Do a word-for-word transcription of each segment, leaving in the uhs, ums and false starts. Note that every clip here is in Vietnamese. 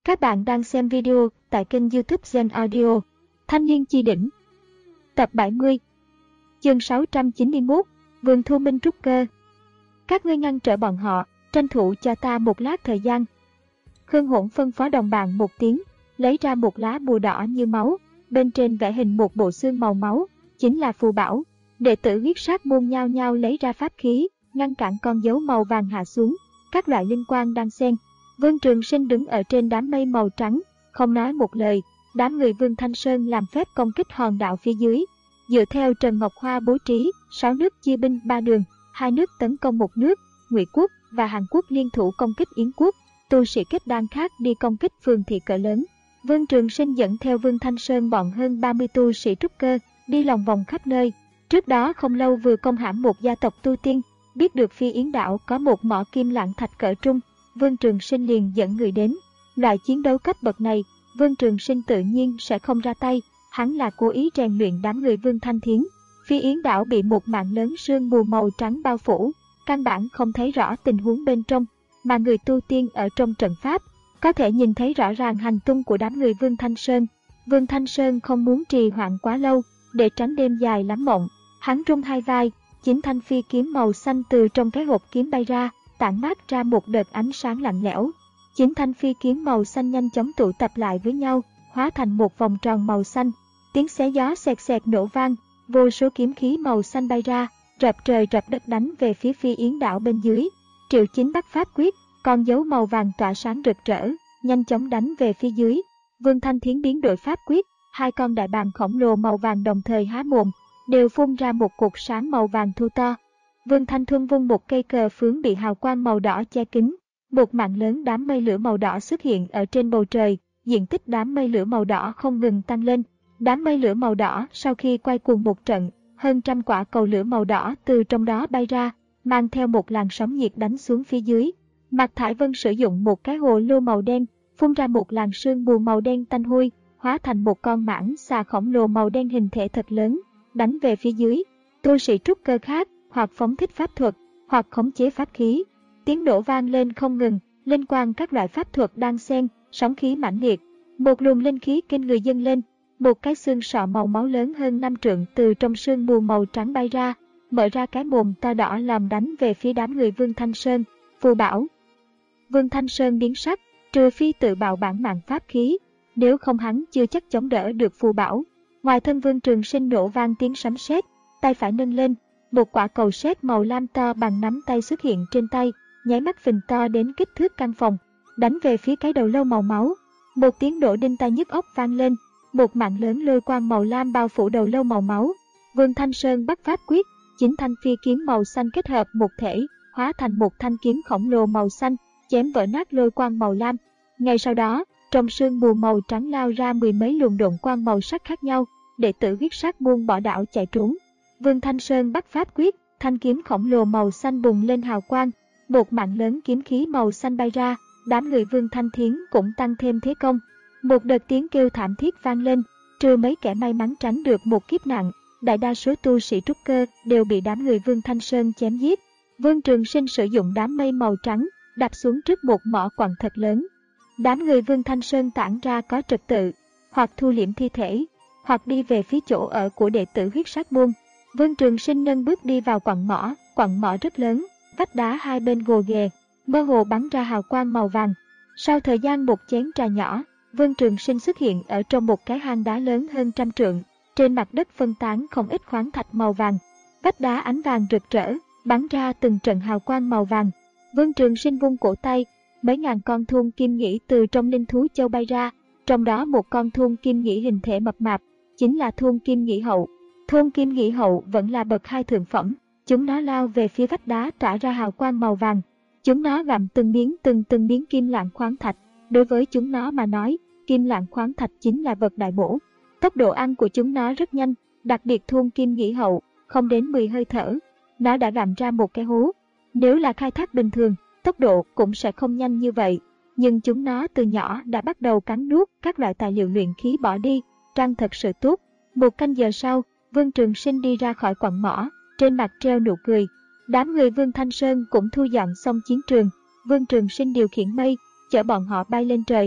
Các bạn đang xem video tại kênh YouTube Gen Audio. Thanh niên chi đỉnh. Tập bảy mươi. Chương sáu trăm chín mươi mốt. Vườn thu minh trúc cơ. Các ngươi ngăn trở bọn họ, tranh thủ cho ta một lát thời gian. Khương Hỗn phân phó đồng bạn một tiếng, lấy ra một lá bùa đỏ như máu, bên trên vẽ hình một bộ xương màu máu, chính là phù bảo. Đệ tử huyết sát môn nhao nhao lấy ra pháp khí, ngăn cản con dấu màu vàng hạ xuống, các loại linh quang đang xen. Vương Trường Sinh đứng ở trên đám mây màu trắng, không nói một lời. Đám người Vương Thanh Sơn làm phép công kích hòn đảo phía dưới. Dựa theo Trần Ngọc Hoa bố trí, sáu nước chia binh ba đường, hai nước tấn công một nước, Ngụy quốc và Hàn Quốc liên thủ công kích Yến quốc, tu sĩ kết đan khác đi công kích phường thị cỡ lớn. Vương Trường Sinh dẫn theo Vương Thanh Sơn bọn hơn ba mươi tu sĩ trúc cơ, đi lòng vòng khắp nơi. Trước đó không lâu vừa công hãm một gia tộc tu tiên, biết được Phi Yến đảo có một mỏ kim lạng thạch cỡ trung, Vương Trường Sinh liền dẫn người đến. Loại chiến đấu cấp bậc này, Vương Trường Sinh tự nhiên sẽ không ra tay, hắn là cố ý rèn luyện đám người Vương Thanh Thiến. Phi Yến đảo bị một mảng lớn sương mù màu trắng bao phủ, căn bản không thấy rõ tình huống bên trong, mà người tu tiên ở trong trận pháp có thể nhìn thấy rõ ràng hành tung của đám người Vương Thanh Sơn. Vương Thanh Sơn không muốn trì hoãn quá lâu, để tránh đêm dài lắm mộng, hắn rung hai vai, chín thanh phi kiếm màu xanh từ trong cái hộp kiếm bay ra, tản mát ra một đợt ánh sáng lạnh lẽo. Chín thanh phi kiếm màu xanh nhanh chóng tụ tập lại với nhau, hóa thành một vòng tròn màu xanh. Tiếng xé gió xẹt xẹt nổ vang, vô số kiếm khí màu xanh bay ra, rập trời rập đất đánh về phía Phi Yến đảo bên dưới. Triệu Chính bắt pháp quyết, con dấu màu vàng tỏa sáng rực rỡ, nhanh chóng đánh về phía dưới. Vương Thanh Thiến biến đổi pháp quyết, hai con đại bàng khổng lồ màu vàng đồng thời há mồm, đều phun ra một cột sáng màu vàng thu to. Vương Thanh Thuân vung một cây cờ phướng bị hào quang màu đỏ che kín, một mảng lớn đám mây lửa màu đỏ xuất hiện ở trên bầu trời, diện tích đám mây lửa màu đỏ không ngừng tăng lên. Đám mây lửa màu đỏ sau khi quay cuồng một trận, hơn trăm quả cầu lửa màu đỏ từ trong đó bay ra, mang theo một làn sóng nhiệt đánh xuống phía dưới. Mạc Thải Vân sử dụng một cái hồ lô màu đen, phun ra một làn sương mù màu đen tanh hôi, hóa thành một con mãng xà khổng lồ màu đen hình thể thật lớn, đánh về phía dưới. Tu sĩ trúc cơ khác hoặc phóng thích pháp thuật, hoặc khống chế pháp khí. Tiếng nổ vang lên không ngừng, linh quang các loại pháp thuật đang xen, sóng khí mãnh liệt. Một luồng linh khí kinh người dâng lên, một cái xương sọ màu máu lớn hơn năm trượng từ trong sương mù màu trắng bay ra, mở ra cái mồm to đỏ làm đánh về phía đám người Vương Thanh Sơn. Phù bảo. Vương Thanh Sơn biến sắc, trừ phi tự bạo bản mạng pháp khí, nếu không hắn chưa chắc chống đỡ được phù bảo. Ngoài thân Vương Trường Sinh nổ vang tiếng sấm sét, tay phải nâng lên, một quả cầu sét màu lam to bằng nắm tay xuất hiện trên tay, nháy mắt phình to đến kích thước căn phòng, đánh về phía cái đầu lâu màu máu. Một tiếng nổ đinh tai nhức óc vang lên, một mảng lớn lôi quang màu lam bao phủ đầu lâu màu máu. Vương Thanh Sơn bắt pháp quyết, chín thanh phi kiếm màu xanh kết hợp một thể, hóa thành một thanh kiếm khổng lồ màu xanh, chém vỡ nát lôi quang màu lam. Ngay sau đó, trong sương mù màu trắng lao ra mười mấy luồng độn quang màu sắc khác nhau, đệ tử huyết sát môn bỏ đảo chạy trốn. Vương Thanh Sơn bắt pháp quyết, thanh kiếm khổng lồ màu xanh bùng lên hào quang, một mảng lớn kiếm khí màu xanh bay ra, đám người Vương Thanh Thiến cũng tăng thêm thế công. Một đợt tiếng kêu thảm thiết vang lên, trừ mấy kẻ may mắn tránh được một kiếp nạn, đại đa số tu sĩ trúc cơ đều bị đám người Vương Thanh Sơn chém giết. Vương Trường Sinh sử dụng đám mây màu trắng, đạp xuống trước một mỏ quặng thật lớn. Đám người Vương Thanh Sơn tản ra có trật tự, hoặc thu liễm thi thể, hoặc đi về phía chỗ ở của đệ tử huyết sát môn. Vương Trường Sinh nâng bước đi vào quặng mỏ, quặng mỏ rất lớn, vách đá hai bên gồ ghề, mơ hồ bắn ra hào quang màu vàng. Sau thời gian một chén trà nhỏ, Vương Trường Sinh xuất hiện ở trong một cái hang đá lớn hơn trăm trượng, trên mặt đất phân tán không ít khoáng thạch màu vàng. Vách đá ánh vàng rực rỡ, bắn ra từng trận hào quang màu vàng. Vương Trường Sinh vung cổ tay, mấy ngàn con thun kim nhĩ từ trong linh thú châu bay ra, trong đó một con thun kim nhĩ hình thể mập mạp, chính là thun kim nhĩ hậu. Thun kim nhĩ hậu vẫn là bậc hai thượng phẩm, chúng nó lao về phía vách đá tỏa ra hào quang màu vàng. Chúng nó gặm từng miếng từng từng miếng kim lạng khoáng thạch, đối với chúng nó mà nói, kim lạng khoáng thạch chính là vật đại bổ. Tốc độ ăn của chúng nó rất nhanh, đặc biệt thun kim nhĩ hậu, không đến mười hơi thở, nó đã gặm ra một cái hố. Nếu là khai thác bình thường, tốc độ cũng sẽ không nhanh như vậy, nhưng chúng nó từ nhỏ đã bắt đầu cắn nuốt các loại tài liệu luyện khí bỏ đi, răng thật sự tốt. Một canh giờ sau, Vương Trường Sinh đi ra khỏi quặng mỏ, trên mặt treo nụ cười. Đám người Vương Thanh Sơn cũng thu dọn xong chiến trường, Vương Trường Sinh điều khiển mây, chở bọn họ bay lên trời.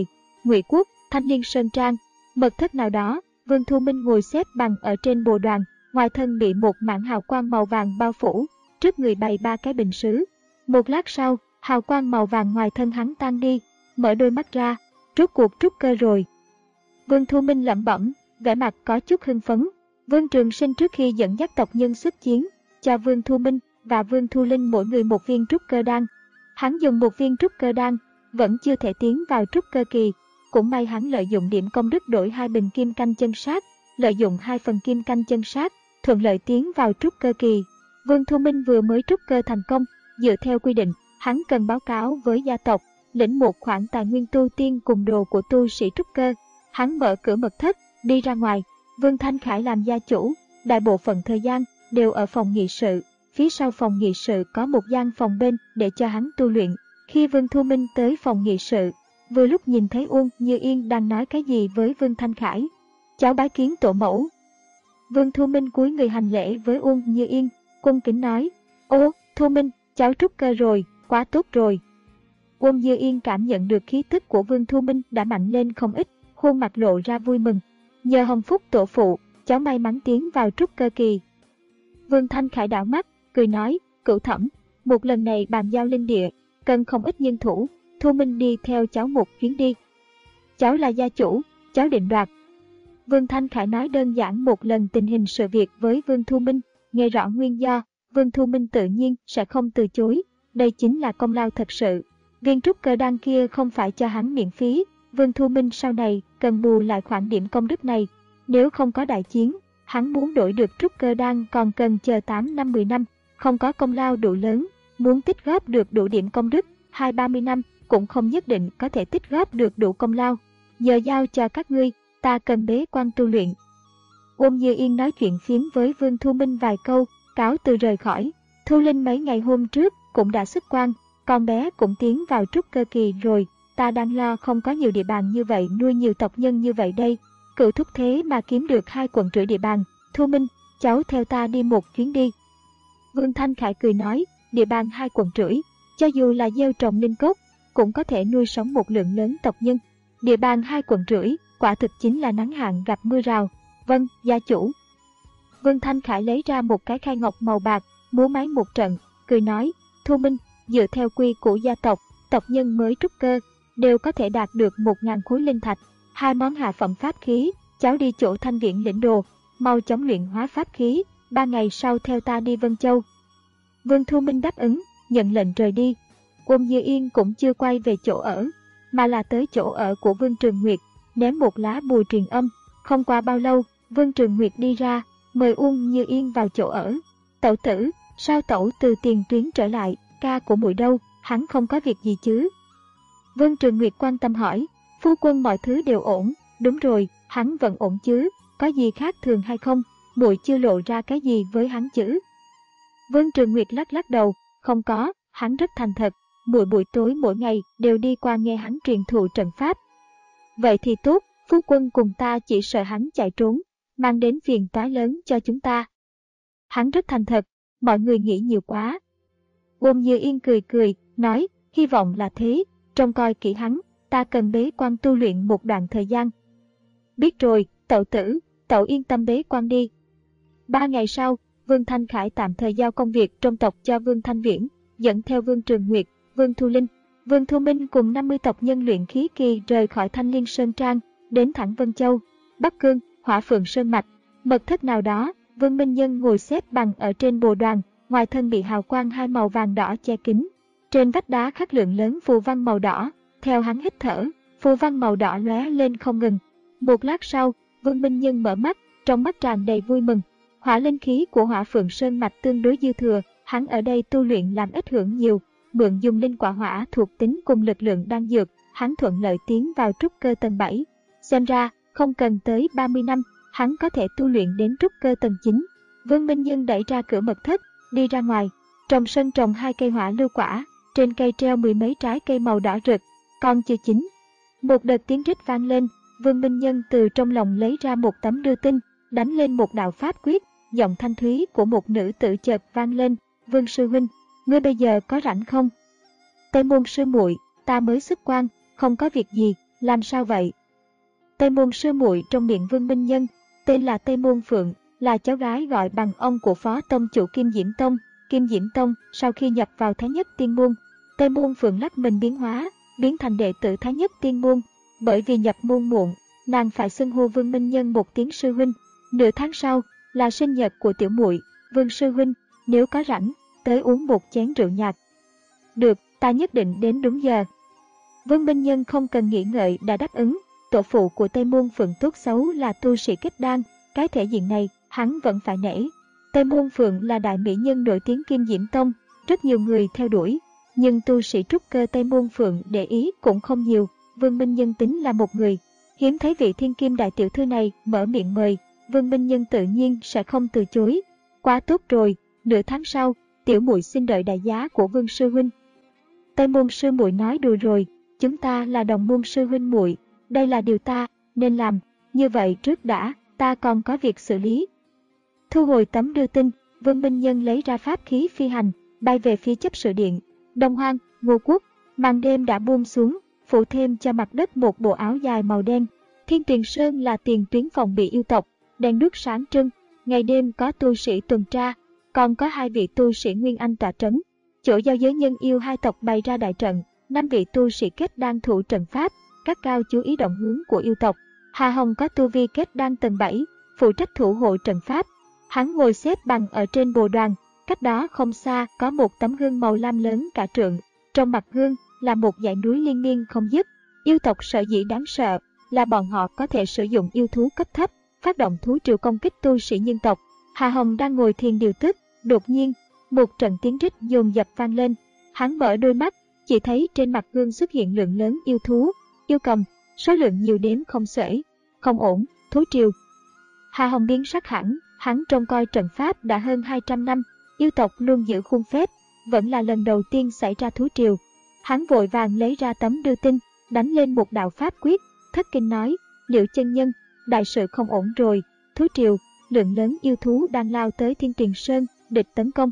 Ngụy Quốc, Thanh Liên Sơn Trang, mật thất nào đó, Vương Thu Minh ngồi xếp bằng ở trên bồ đoàn, ngoài thân bị một mảng hào quang màu vàng bao phủ, trước người bày ba cái bình sứ. Một lát sau, hào quang màu vàng ngoài thân hắn tan đi, mở đôi mắt ra, rốt cuộc trúc cơ rồi. Vương Thu Minh lẩm bẩm, vẻ mặt có chút hưng phấn. Vương Trường Sinh trước khi dẫn dắt tộc nhân xuất chiến, cho Vương Thu Minh và Vương Thu Linh mỗi người một viên trúc cơ đan. Hắn dùng một viên trúc cơ đan, vẫn chưa thể tiến vào trúc cơ kỳ. Cũng may hắn lợi dụng điểm công đức đổi hai bình kim canh chân sát, lợi dụng hai phần kim canh chân sát, thuận lợi tiến vào trúc cơ kỳ. Vương Thu Minh vừa mới trúc cơ thành công, dựa theo quy định, hắn cần báo cáo với gia tộc, lĩnh một khoản tài nguyên tu tiên cùng đồ của tu sĩ trúc cơ. Hắn mở cửa mật thất, đi ra ngoài. Vương Thanh Khải làm gia chủ, đại bộ phận thời gian đều ở phòng nghị sự. Phía sau phòng nghị sự có một gian phòng bên để cho hắn tu luyện. Khi Vương Thu Minh tới phòng nghị sự, vừa lúc nhìn thấy Uông Như Yên đang nói cái gì với Vương Thanh Khải. Cháu bái kiến tổ mẫu. Vương Thu Minh cúi người hành lễ với Uông Như Yên, cung kính nói, ô, Thu Minh, cháu trúc cơ rồi, quá tốt rồi. Uông Như Yên cảm nhận được khí tức của Vương Thu Minh đã mạnh lên không ít, khuôn mặt lộ ra vui mừng. Nhờ hồng phúc tổ phụ, cháu may mắn tiến vào trúc cơ kỳ. Vương Thanh Khải đảo mắt, cười nói, Cửu Thẩm, một lần này bàn giao linh địa, cần không ít nhân thủ, Thu Minh đi theo cháu một chuyến đi. Cháu là gia chủ, cháu định đoạt. Vương Thanh Khải nói đơn giản một lần tình hình sự việc với Vương Thu Minh, nghe rõ nguyên do, Vương Thu Minh tự nhiên sẽ không từ chối, đây chính là công lao thật sự. Viên trúc cơ đan kia không phải cho hắn miễn phí, Vương Thu Minh sau này cần bù lại khoản điểm công đức này. Nếu không có đại chiến, hắn muốn đổi được trúc cơ đan còn cần chờ tám năm mười năm, không có công lao đủ lớn, muốn tích góp được đủ điểm công đức, hai ba mươi năm cũng không nhất định có thể tích góp được đủ công lao. Giờ giao cho các ngươi, ta cần bế quan tu luyện. Uông Như Yên nói chuyện phiếm với Vương Thu Minh vài câu, cáo từ rời khỏi. Thu Linh mấy ngày hôm trước cũng đã xuất quan, con bé cũng tiến vào trúc cơ kỳ rồi, ta đang lo không có nhiều địa bàn như vậy nuôi nhiều tộc nhân như vậy đây. Cựu thúc thế mà kiếm được hai quận rưỡi địa bàn, Thu Minh, cháu theo ta đi một chuyến đi. Vương Thanh Khải cười nói, địa bàn hai quận rưỡi, cho dù là gieo trồng linh cốc, cũng có thể nuôi sống một lượng lớn tộc nhân. Địa bàn hai quận rưỡi, quả thực chính là nắng hạn gặp mưa rào. Vâng, gia chủ. Vương Thanh Khải lấy ra một cái khai ngọc màu bạc, múa máy một trận, cười nói, Thu Minh, dựa theo quy của gia tộc, tộc nhân mới trúc cơ, đều có thể đạt được một ngàn khối linh thạch, hai món hạ phẩm pháp khí, cháu đi chỗ Thanh Viễn lĩnh đồ, mau chóng luyện hóa pháp khí, ba ngày sau theo ta đi Vân Châu. Vương Thu Minh đáp ứng, nhận lệnh rời đi. Uông Như Yên cũng chưa quay về chỗ ở, mà là tới chỗ ở của Vương Trường Nguyệt, ném một lá bùa truyền âm. Không qua bao lâu, Vương Trường Nguyệt đi ra, mời Uông Như Yên vào chỗ ở. Tẩu tử, sao tẩu từ tiền tuyến trở lại, ca của muội đâu, hắn không có việc gì chứ? Vương Trường Nguyệt quan tâm hỏi, phu quân mọi thứ đều ổn, đúng rồi, hắn vẫn ổn chứ, có gì khác thường hay không, muội chưa lộ ra cái gì với hắn chứ? Vương Trường Nguyệt lắc lắc đầu, không có, hắn rất thành thật, muội buổi tối mỗi ngày đều đi qua nghe hắn truyền thụ trận pháp. Vậy thì tốt, phu quân cùng ta chỉ sợ hắn chạy trốn, mang đến phiền toái lớn cho chúng ta. Hắn rất thành thật, mọi người nghĩ nhiều quá. Uông Như Yên cười cười, nói, hy vọng là thế, trông coi kỹ hắn, ta cần bế quan tu luyện một đoạn thời gian. Biết rồi, tẩu tử, tẩu yên tâm bế quan đi. Ba ngày sau, Vương Thanh Khải tạm thời giao công việc trong tộc cho Vương Thanh Viễn, dẫn theo Vương Trường Nguyệt, Vương Thu Linh, Vương Thu Minh cùng năm mươi tộc nhân luyện khí kỳ rời khỏi Thanh Liên Sơn Trang, đến thẳng Vân Châu, Bắc Cương, Hỏa Phượng Sơn Mạch. Mật thất nào đó, Vương Minh Nhân ngồi xếp bằng ở trên bồ đoàn, ngoài thân bị hào quang hai màu vàng đỏ che kín. Trên vách đá khắc lượng lớn phù văn màu đỏ, theo hắn hít thở, phù văn màu đỏ lóe lên không ngừng. Một lát sau, Vương Minh Nhân mở mắt, trong mắt tràn đầy vui mừng. Hỏa linh khí của Hỏa Phượng Sơn Mạch tương đối dư thừa, hắn ở đây tu luyện làm ít hưởng nhiều, mượn dùng linh quả hỏa thuộc tính cùng lực lượng đan dược, hắn thuận lợi tiến vào trúc cơ tầng bảy. Xem ra, không cần tới ba mươi năm, hắn có thể tu luyện đến trúc cơ tầng chín. Vương Minh Nhân đẩy ra cửa mật thất, đi ra ngoài. Trong sân trồng hai cây hỏa lưu quả, trên cây treo mười mấy trái cây màu đỏ rực, còn chưa chín. Một đợt tiếng rít vang lên, Vương Minh Nhân từ trong lòng lấy ra một tấm đưa tin, đánh lên một đạo pháp quyết, giọng thanh thúy của một nữ tử chợt vang lên, Vương sư huynh, ngươi bây giờ có rảnh không? Tây môn sư muội, ta mới xuất quan, không có việc gì, Làm sao vậy? Tây Môn sư muội trong miệng Vương Minh Nhân, tên là Tây Môn Phượng, là cháu gái gọi bằng ông của phó tông chủ Kim Diễm Tông. Kim Diễm Tông sau khi nhập vào Thái Nhất Tiên Môn, Tây Môn Phượng lắc mình biến hóa, biến thành đệ tử Thái Nhất Tiên Môn. Bởi vì nhập môn muộn, nàng phải xưng hô Vương Minh Nhân một tiếng sư huynh. Nửa tháng sau là sinh nhật của tiểu muội, Vương sư huynh, nếu có rảnh, tới uống một chén rượu nhạt. Được, ta nhất định đến đúng giờ. Vương Minh Nhân không cần nghĩ ngợi đã đáp ứng. Tổ phụ của Tây Môn Phượng tốt xấu là tu sĩ kết đan, cái thể diện này hắn vẫn phải nể. Tây Môn Phượng là đại mỹ nhân nổi tiếng Kim Diễm Tông, rất nhiều người theo đuổi, nhưng tu sĩ trúc cơ Tây Môn Phượng để ý cũng không nhiều. Vương Minh Nhân tính là một người hiếm thấy, vị thiên kim đại tiểu thư này mở miệng mời, Vương Minh Nhân tự nhiên sẽ không từ chối. Quá tốt rồi, nửa tháng sau, tiểu muội xin đợi đại giá của Vương sư huynh. Tây Môn sư muội nói đùa rồi, chúng ta là đồng môn sư huynh muội, đây là điều ta nên làm, như vậy trước đã, ta còn có việc xử lý. Thu hồi tấm đưa tin, Vương Minh Nhân lấy ra pháp khí phi hành, bay về phía chấp sự điện. Đông Hoang, Ngô Quốc, màn đêm đã buông xuống, phủ thêm cho mặt đất một bộ áo dài màu đen. Thiên Tuyền Sơn là tiền tuyến phòng bị yêu tộc, đèn đuốc sáng trưng, ngày đêm có tu sĩ tuần tra, còn có hai vị tu sĩ Nguyên Anh tọa trấn. Chỗ giao giới nhân yêu hai tộc bày ra đại trận, năm vị tu sĩ kết đan thủ trận pháp, các cao chú ý động hướng của yêu tộc. Hà Hồng có tu vi kết đan tầng bảy, phụ trách thủ hộ trận pháp. Hắn ngồi xếp bằng ở trên bồ đoàn, cách đó không xa có một tấm gương màu lam lớn cả trượng. Trong mặt gương là một dãy núi liên miên không dứt. Yêu tộc sở dĩ đáng sợ là bọn họ có thể sử dụng yêu thú cấp thấp, phát động thú triều công kích tu sĩ nhân tộc. Hà Hồng đang ngồi thiền điều tức, đột nhiên một trận tiếng rít dồn dập vang lên. Hắn mở đôi mắt, chỉ thấy trên mặt gương xuất hiện lượng lớn yêu thú, yêu cầm, số lượng nhiều đếm không xuể. Không ổn, thú triều. Hà Hồng biến sắc hẳn, hắn trông coi trận pháp đã hơn hai trăm năm, yêu tộc luôn giữ khuôn phép, vẫn là lần đầu tiên xảy ra thú triều. Hắn vội vàng lấy ra tấm đưa tin, đánh lên một đạo pháp quyết, thất kinh nói, Liễu chân nhân, đại sự không ổn rồi, thú triều, lượng lớn yêu thú đang lao tới Thiên Tuyền Sơn, địch tấn công.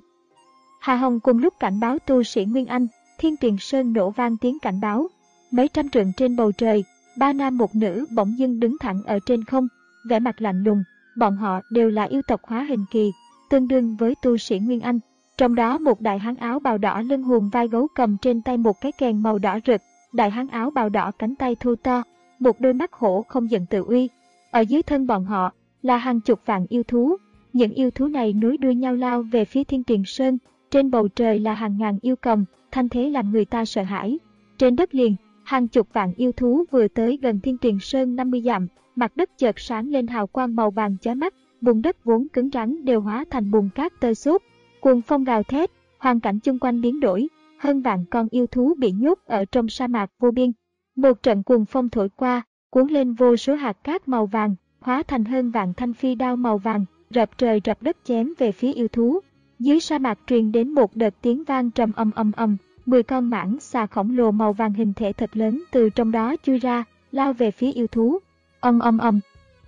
Hà Hồng cùng lúc cảnh báo tu sĩ Nguyên Anh, Thiên Tuyền Sơn nổ vang tiếng cảnh báo. Mấy trăm trượng trên bầu trời, ba nam một nữ bỗng dưng đứng thẳng ở trên không, vẻ mặt lạnh lùng. Bọn họ đều là yêu tộc hóa hình kỳ, tương đương với tu sĩ Nguyên Anh. Trong đó một đại hán áo bào đỏ lưng hùm vai gấu cầm trên tay một cái kèn màu đỏ rực, đại hán áo bào đỏ cánh tay thô to, một đôi mắt hổ không giận tự uy. Ở dưới thân bọn họ là hàng chục vạn yêu thú, những yêu thú này nối đuôi nhau lao về phía Thiên Tuyền Sơn. Trên bầu trời là hàng ngàn yêu cầm, thanh thế làm người ta sợ hãi. Trên đất liền, hàng chục vạn yêu thú vừa tới gần Thiên Tuyền Sơn năm mươi dặm, mặt đất chợt sáng lên hào quang màu vàng chói mắt, bùn đất vốn cứng rắn đều hóa thành bùn cát tơi xốp. Cuồng phong gào thét, hoàn cảnh chung quanh biến đổi, hơn vạn con yêu thú bị nhốt ở trong sa mạc vô biên. Một trận cuồng phong thổi qua, cuốn lên vô số hạt cát màu vàng, hóa thành hơn vạn thanh phi đao màu vàng, rập trời rập đất chém về phía yêu thú. Dưới sa mạc truyền đến một đợt tiếng vang trầm ầm ầm ầm, mười con mãng xà khổng lồ màu vàng hình thể thật lớn từ trong đó chui ra, lao về phía yêu thú. Ầm ầm ầm.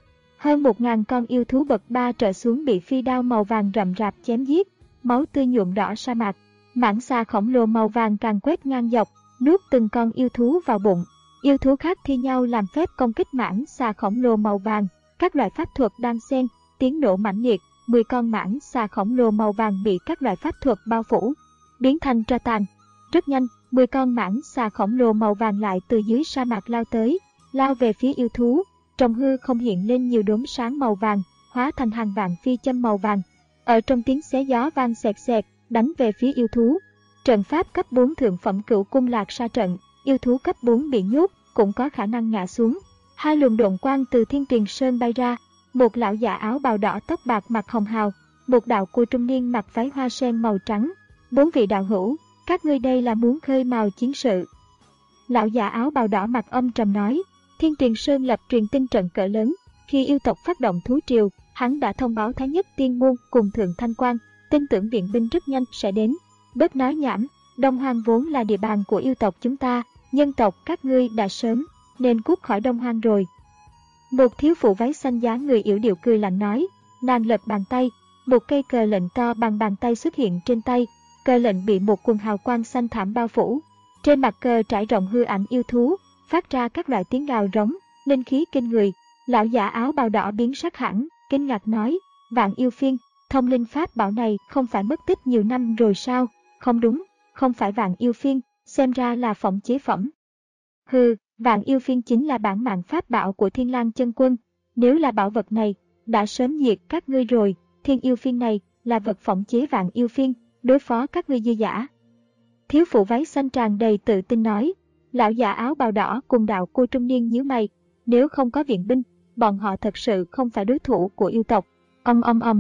Hơn một ngàn con yêu thú bậc ba trở xuống bị phi đao màu vàng rậm rạp chém giết, máu tươi nhuộm đỏ sa mạc. Mãng xà khổng lồ màu vàng càng quét ngang dọc, nuốt từng con yêu thú vào bụng. Yêu thú khác thi nhau làm phép công kích mãng xà khổng lồ màu vàng, các loại pháp thuật đan xen, tiếng nổ mãnh liệt, mười con mãng xà khổng lồ màu vàng bị các loại pháp thuật bao phủ, biến thành tro tàn. Rất nhanh, mười con mãng xà khổng lồ màu vàng lại từ dưới sa mạc lao tới, lao về phía yêu thú. Trong hư không hiện lên nhiều đốm sáng màu vàng, hóa thành hàng vạn phi châm màu vàng. Ở trong tiếng xé gió vang xẹt xẹt, đánh về phía yêu thú. Trận pháp cấp bốn thượng phẩm Cửu Cung Lạc Sa trận, yêu thú cấp bốn bị nhốt cũng có khả năng ngã xuống. Hai luồng độn quang từ Thiên Tuyền Sơn bay ra, một lão già áo bào đỏ tóc bạc mặt hồng hào, một đạo cô trung niên mặc váy hoa sen màu trắng. Bốn vị đạo hữu, các ngươi đây là muốn khơi mào chiến sự. Lão già áo bào đỏ mặt âm trầm nói. Thiên Tuyền Sơn lập truyền tin trận cỡ lớn, khi yêu tộc phát động thú triều, hắn đã thông báo Thái Nhất Tiên Môn cùng Thượng Thanh Quan, tin tưởng viện binh rất nhanh sẽ đến. Bớt nói nhảm, Đông Hoang vốn là địa bàn của yêu tộc chúng ta, nhân tộc các ngươi đã sớm nên cút khỏi Đông Hoang rồi. Một thiếu phụ váy xanh dáng người yểu điệu cười lạnh nói, nàng lật bàn tay, một cây cờ lệnh to bằng bàn tay xuất hiện trên tay, cờ lệnh bị một quần hào quang xanh thảm bao phủ. Trên mặt cờ trải rộng hư ảnh yêu thú, phát ra các loại tiếng gào rống, linh khí kinh người. Lão giả áo bào đỏ biến sắc hẳn, kinh ngạc nói, Vạn Yêu Phiên, thông linh pháp bảo này không phải mất tích nhiều năm rồi sao? Không đúng, không phải Vạn Yêu Phiên, xem ra là phỏng chế phẩm. Hừ, Vạn Yêu Phiên chính là bản mạng pháp bảo của Thiên Lang Chân Quân, nếu là bảo vật này, đã sớm diệt các ngươi rồi. Thiên Yêu Phiên này là vật phỏng chế Vạn Yêu Phiên, đối phó các ngươi dư dả. Thiếu phụ váy xanh tràn đầy tự tin nói. Lão giả áo bào đỏ cùng đạo cô trung niên nhíu mày, nếu không có viện binh, bọn họ thật sự không phải đối thủ của yêu tộc. Ong ong ong.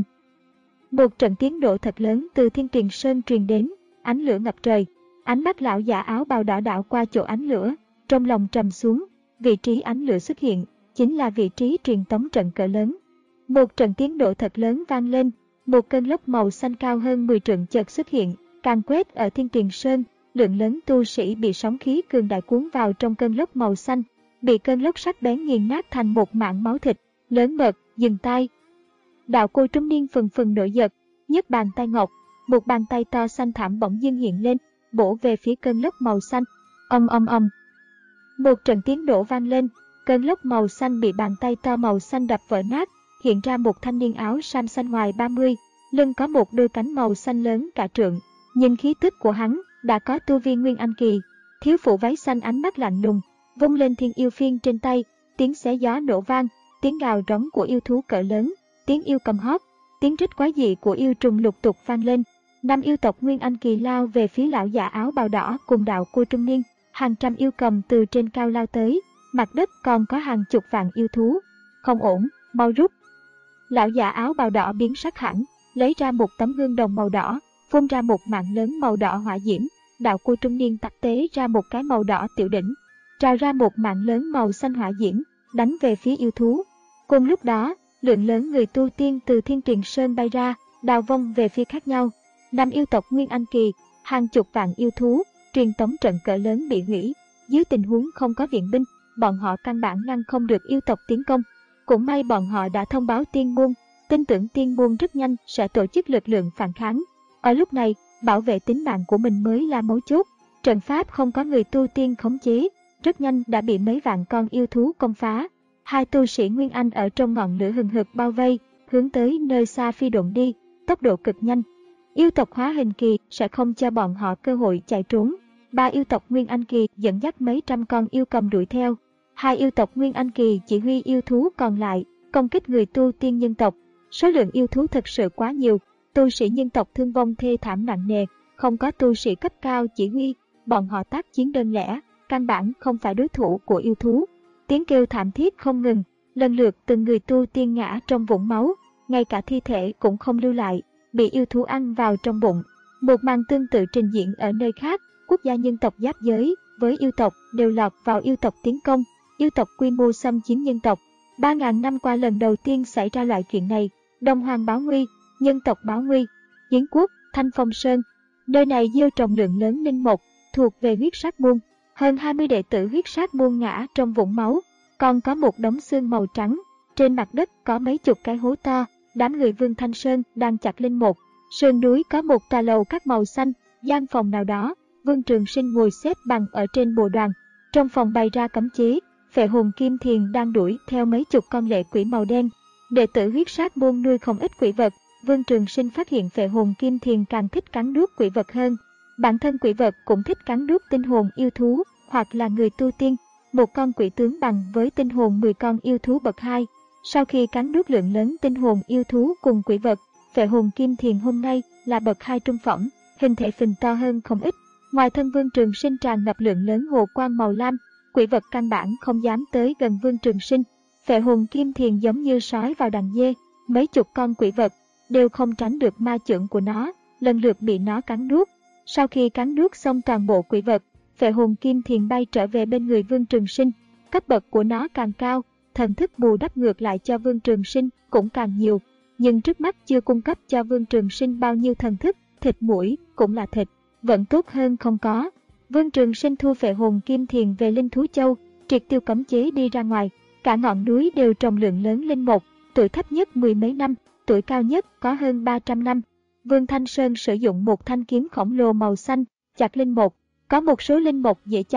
Một trận tiếng nổ thật lớn từ Thiên Truyền Sơn truyền đến, ánh lửa ngập trời. Ánh mắt lão giả áo bào đỏ đảo qua chỗ ánh lửa, trong lòng trầm xuống, vị trí ánh lửa xuất hiện, chính là vị trí truyền tống trận cỡ lớn. Một trận tiếng nổ thật lớn vang lên, một cơn lốc màu xanh cao hơn mười trượng chợt xuất hiện, càn quét ở Thiên Truyền Sơn, lượng lớn tu sĩ bị sóng khí cường đại cuốn vào trong cơn lốc màu xanh, bị cơn lốc sắc bén nghiền nát thành một mảng máu thịt. Lớn mật, dừng tay. Đạo cô trung niên phừng phừng nổi giật, nhấc bàn tay ngọc, một bàn tay to xanh thẳm bỗng dưng hiện lên, bổ về phía cơn lốc màu xanh. Ong ong ong. Một trận tiếng nổ vang lên, cơn lốc màu xanh bị bàn tay to màu xanh đập vỡ nát, hiện ra một thanh niên áo sam xanh ngoài ba mươi, lưng có một đôi cánh màu xanh lớn cả trượng, nhưng khí tức của hắn đã có tu vi Nguyên Anh kỳ. Thiếu phụ váy xanh ánh mắt lạnh lùng, vung lên Thiên Yêu Phiên trên tay, tiếng xé gió nổ vang, tiếng gào rống của yêu thú cỡ lớn, tiếng yêu cầm hót, tiếng rít quái dị của yêu trùng lục tục vang lên. Năm yêu tộc Nguyên Anh kỳ lao về phía lão giả áo bào đỏ cùng đạo cô trung niên, hàng trăm yêu cầm từ trên cao lao tới, mặt đất còn có hàng chục vạn yêu thú. Không ổn, mau rút. Lão giả áo bào đỏ biến sắc hẳn, lấy ra một tấm gương đồng màu đỏ, phun ra một mạng lớn màu đỏ hỏa diễm. Đạo cô trung niên tặc tế ra một cái màu đỏ tiểu đỉnh, trào ra một mạng lớn màu xanh hỏa diễm, đánh về phía yêu thú. Cùng lúc đó, lượng lớn người tu tiên từ Thiên Truyền Sơn bay ra, đào vong về phía khác nhau. Năm yêu tộc Nguyên Anh kỳ, hàng chục vạn yêu thú, truyền tống trận cỡ lớn bị hủy. Dưới tình huống không có viện binh, bọn họ căn bản ngăn không được yêu tộc tiến công. Cũng may bọn họ đã thông báo Tiên Môn, tin tưởng Tiên Môn rất nhanh sẽ tổ chức lực lượng phản kháng. Ở lúc này, bảo vệ tính mạng của mình mới là mấu chốt. Trận pháp không có người tu tiên khống chế, rất nhanh đã bị mấy vạn con yêu thú công phá. Hai tu sĩ Nguyên Anh ở trong ngọn lửa hừng hực bao vây, hướng tới nơi xa phi độn đi, tốc độ cực nhanh. Yêu tộc hóa hình kỳ sẽ không cho bọn họ cơ hội chạy trốn. Ba yêu tộc Nguyên Anh kỳ dẫn dắt mấy trăm con yêu cầm đuổi theo. Hai yêu tộc Nguyên Anh kỳ chỉ huy yêu thú còn lại, công kích người tu tiên nhân tộc. Số lượng yêu thú thật sự quá nhiều, tu sĩ nhân tộc thương vong thê thảm nặng nề, không có tu sĩ cấp cao chỉ huy, bọn họ tác chiến đơn lẻ, căn bản không phải đối thủ của yêu thú. Tiếng kêu thảm thiết không ngừng, lần lượt từng người tu tiên ngã trong vũng máu, ngay cả thi thể cũng không lưu lại, bị yêu thú ăn vào trong bụng. Một màn tương tự trình diễn ở nơi khác, quốc gia nhân tộc giáp giới với yêu tộc đều lọt vào yêu tộc tiến công, yêu tộc quy mô xâm chiếm nhân tộc. Ba ngàn năm qua lần đầu tiên xảy ra loại chuyện này, Đông Hoàng báo nguy, nhân tộc báo nguy. Hiến quốc, Thanh Phong Sơn, nơi này gieo trồng lượng lớn linh mục, thuộc về huyết sát môn. Hơn hai mươi đệ tử huyết sát môn ngã trong vũng máu, còn có một đống xương màu trắng. Trên mặt đất có mấy chục cái hố to, đám người Vương Thanh Sơn đang chặt linh mục. Sườn núi có một tòa lầu các màu xanh, gian phòng nào đó, Vương Trường Sinh ngồi xếp bằng ở trên bồ đoàn. Trong phòng bày ra cấm chế, Phệ Hồn Kim Thiền đang đuổi theo mấy chục con lệ quỷ màu đen. Đệ tử huyết sát môn nuôi không ít quỷ vật, Vương Trường Sinh phát hiện Phệ Hồn Kim Thiền càng thích cắn nuốt quỷ vật hơn. Bản thân quỷ vật cũng thích cắn nuốt tinh hồn yêu thú, hoặc là người tu tiên. Một con quỷ tướng bằng với tinh hồn mười con yêu thú bậc hai. Sau khi cắn nuốt lượng lớn tinh hồn yêu thú cùng quỷ vật, Phệ Hồn Kim Thiền hôm nay là bậc hai trung phẩm, hình thể phình to hơn không ít. Ngoài thân Vương Trường Sinh tràn ngập lượng lớn hồ quang màu lam, quỷ vật căn bản không dám tới gần Vương Trường Sinh. Phệ Hồn Kim Thiền giống như sói vào đàn dê, mấy chục con quỷ vật đều không tránh được ma chưởng của nó, lần lượt bị nó cắn nuốt. Sau khi cắn nuốt xong toàn bộ quỷ vật, Phệ Hồn Kim Thiền bay trở về bên người Vương Trường Sinh. Cấp bậc của nó càng cao, thần thức bù đắp ngược lại cho Vương Trường Sinh cũng càng nhiều, nhưng trước mắt chưa cung cấp cho Vương Trường Sinh bao nhiêu thần thức, thịt mũi cũng là thịt, vẫn tốt hơn không có. Vương Trường Sinh thu Phệ Hồn Kim Thiền về Linh Thú Châu, triệt tiêu cấm chế đi ra ngoài. Cả ngọn núi đều trồng lượng lớn linh mục, tuổi thấp nhất mười mấy năm, tuổi cao nhất có hơn ba trăm năm. Vương Thanh Sơn sử dụng một thanh kiếm khổng lồ màu xanh, chặt linh mục. Có một số linh mục dễ chặt,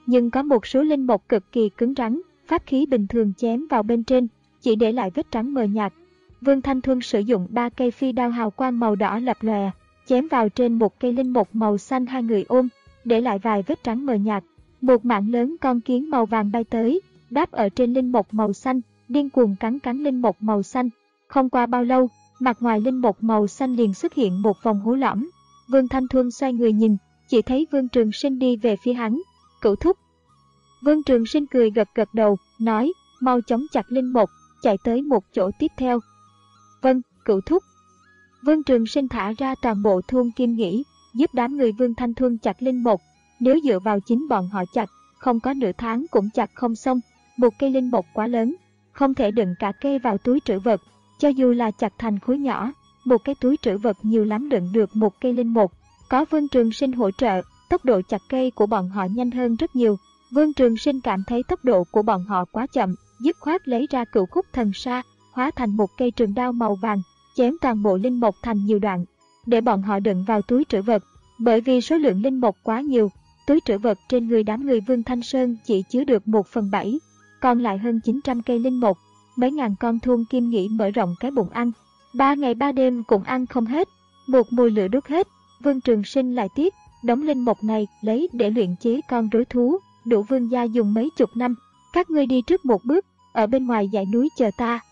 nhưng có một số linh mục cực kỳ cứng rắn, pháp khí bình thường chém vào bên trên, chỉ để lại vết trắng mờ nhạt. Vương Thanh Thuân sử dụng ba cây phi đao hào quang màu đỏ lập lòe, chém vào trên một cây linh mục màu xanh hai người ôm, để lại vài vết trắng mờ nhạt. Một mảng lớn con kiến màu vàng bay tới, đáp ở trên linh mục màu xanh, điên cuồng cắn cắn linh mục màu xanh. Không qua bao lâu, mặt ngoài linh mục màu xanh liền xuất hiện một vòng hố lõm. Vương Thanh Thuân xoay người nhìn, chỉ thấy Vương Trường Sinh đi về phía hắn. Cửu thúc. Vương Trường Sinh cười gật gật đầu, nói, mau chống chặt linh mục, chạy tới một chỗ tiếp theo. Vâng, cửu thúc. Vương Trường Sinh thả ra toàn bộ thôn Kim Nghĩ, giúp đám người Vương Thanh Thuân chặt linh mục. Nếu dựa vào chính bọn họ chặt, không có nửa tháng cũng chặt không xong. Một cây linh mục quá lớn, không thể đựng cả cây vào túi trữ vật. Cho dù là chặt thành khối nhỏ, một cái túi trữ vật nhiều lắm đựng được một cây linh mục. Có Vương Trường Sinh hỗ trợ, tốc độ chặt cây của bọn họ nhanh hơn rất nhiều. Vương Trường Sinh cảm thấy tốc độ của bọn họ quá chậm, dứt khoát lấy ra Cửu Khúc Thần Sa, hóa thành một cây trường đao màu vàng, chém toàn bộ linh mục thành nhiều đoạn, để bọn họ đựng vào túi trữ vật. Bởi vì số lượng linh mục quá nhiều, túi trữ vật trên người đám người Vương Thanh Sơn chỉ chứa được một phần bảy, còn lại hơn chín trăm cây linh mục. Mấy ngàn con thôn Kim Nghĩ mở rộng cái bụng ăn, ba ngày ba đêm cũng ăn không hết, một mùi lửa đốt hết. Vương Trường Sinh lại tiếc, đống linh mục này lấy để luyện chế con rối thú, đủ vương gia dùng mấy chục năm. Các ngươi đi trước một bước, ở bên ngoài dãy núi chờ ta.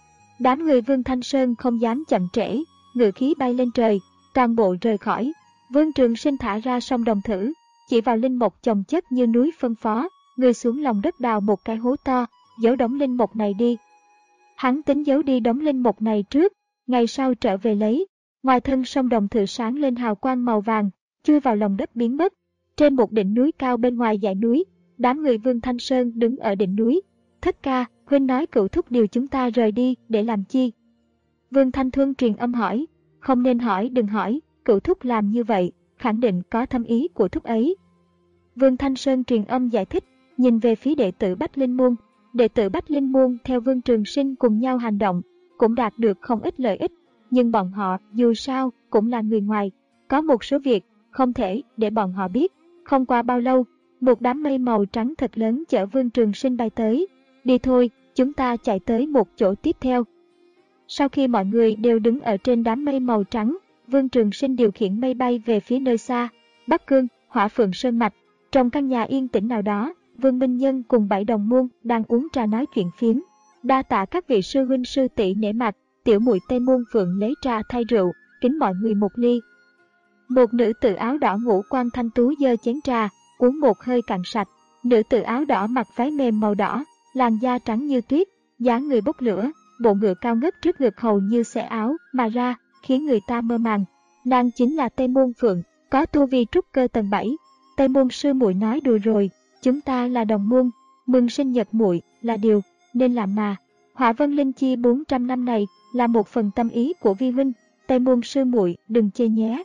Đám người Vương Thanh Sơn không dám chậm trễ, ngự khí bay lên trời, toàn bộ rời khỏi. Vương Trường Sinh thả ra song đồng thử, chỉ vào linh mục chồng chất như núi phân phó, người xuống lòng đất đào một cái hố to, giấu đống linh mục này đi. Hắn tính giấu đi đống linh mục này trước, ngày sau trở về lấy. Ngoài thân song đồng thử sáng lên hào quang màu vàng, chui vào lòng đất biến mất. Trên một đỉnh núi cao bên ngoài dãy núi, đám người Vương Thanh Sơn đứng ở đỉnh núi. Thất ca, huynh nói Cửu thúc điều chúng ta rời đi, để làm chi? Vương Thanh Thuân truyền âm hỏi, không nên hỏi đừng hỏi, Cửu thúc làm như vậy, khẳng định có thâm ý của thúc ấy. Vương Thanh Sơn truyền âm giải thích, nhìn về phía đệ tử Bách Linh Môn. Đệ tử Bách Linh Môn theo Vương Trường Sinh cùng nhau hành động, cũng đạt được không ít lợi ích, nhưng bọn họ dù sao cũng là người ngoài, có một số việc không thể để bọn họ biết. Không qua bao lâu, một đám mây màu trắng thật lớn chở Vương Trường Sinh bay tới. Đi thôi, chúng ta chạy tới một chỗ tiếp theo. Sau khi mọi người đều đứng ở trên đám mây màu trắng, Vương Trường Sinh điều khiển mây bay về phía nơi xa, Bắc Cương, Hỏa Phượng Sơn Mạch. Trong căn nhà yên tĩnh nào đó, Vương Minh Nhân cùng bảy đồng môn đang uống trà nói chuyện phiếm. Đa tạ các vị sư huynh sư tỷ nể mặt, tiểu muội Tây Môn Phượng lấy trà thay rượu, kính mọi người một ly. Một nữ tử áo đỏ ngũ quan thanh tú giơ chén trà, uống một hơi cạn sạch. Nữ tử áo đỏ mặc váy mềm màu đỏ, làn da trắng như tuyết, dáng người bốc lửa, bộ ngựa cao ngất trước ngực hầu như xẻ áo mà ra, khiến người ta mơ màng. Nàng chính là Tây Môn Phượng, có tu vi trúc cơ tầng bảy. Tây Môn sư muội nói đùa rồi, chúng ta là đồng môn, mừng sinh nhật muội là điều nên làm mà. Hỏa Vân Linh Chi bốn trăm năm này là một phần tâm ý của vi huynh, Tây Môn sư muội đừng chê nhé.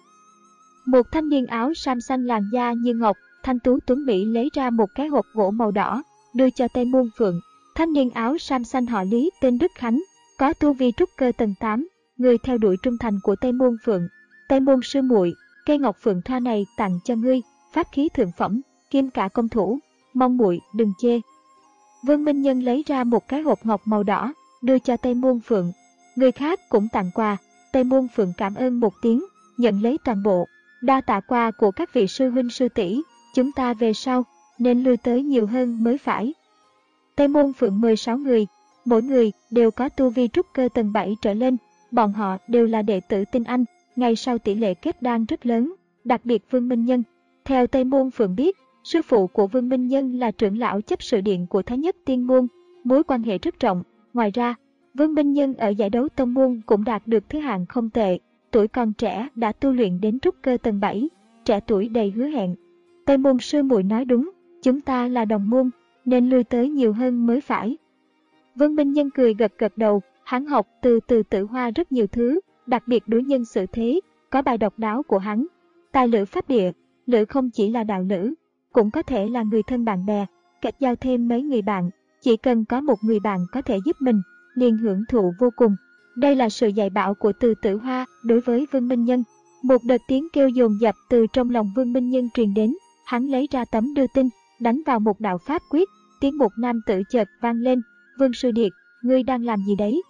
Một thanh niên áo sam xanh làn da như ngọc, thanh tú tuấn mỹ lấy ra một cái hộp gỗ màu đỏ, đưa cho Tây Môn Phượng. Thanh niên áo sam xanh họ Lý tên Đức Khánh, có tu vi trúc cơ tầng tám, người theo đuổi trung thành của Tây Môn Phượng. Tây Môn sư muội, cây ngọc phượng thoa này tặng cho ngươi, pháp khí thượng phẩm, kim cả công thủ, mong muội đừng chê. Vương Minh Nhân lấy ra một cái hộp ngọc màu đỏ, đưa cho Tây Môn Phượng. Người khác cũng tặng quà, Tây Môn Phượng cảm ơn một tiếng, nhận lấy toàn bộ. Đa tạ quà của các vị sư huynh sư tỷ, chúng ta về sau nên lui tới nhiều hơn mới phải. Tây Môn Phượng mười sáu người, mỗi người đều có tu vi trúc cơ tầng bảy trở lên, bọn họ đều là đệ tử tinh anh, ngày sau tỷ lệ kết đan rất lớn, đặc biệt Vương Minh Nhân. Theo Tây Môn Phượng biết, sư phụ của Vương Minh Nhân là trưởng lão chấp sự điện của Thái Nhất Tiên Môn, mối quan hệ rất rộng. Ngoài ra, Vương Minh Nhân ở giải đấu tông môn cũng đạt được thứ hạng không tệ, tuổi còn trẻ đã tu luyện đến trúc cơ tầng bảy, trẻ tuổi đầy hứa hẹn. Tây Môn sư muội nói đúng, chúng ta là đồng môn, nên lui tới nhiều hơn mới phải. Vương Minh Nhân cười gật gật đầu, hắn học từ từ Tử Hoa rất nhiều thứ, đặc biệt đối nhân xử thế, có bài độc đáo của hắn. Tài lữ pháp địa, lữ không chỉ là đạo lữ, cũng có thể là người thân bạn bè, kết giao thêm mấy người bạn, chỉ cần có một người bạn có thể giúp mình, liền hưởng thụ vô cùng. Đây là sự dạy bảo của Từ Tử Hoa đối với Vương Minh Nhân. Một đợt tiếng kêu dồn dập từ trong lòng Vương Minh Nhân truyền đến, hắn lấy ra tấm đưa tin, đánh vào một đạo pháp quyết, tiếng một nam tử chợt vang lên, Vương Sư Điệt, ngươi đang làm gì đấy?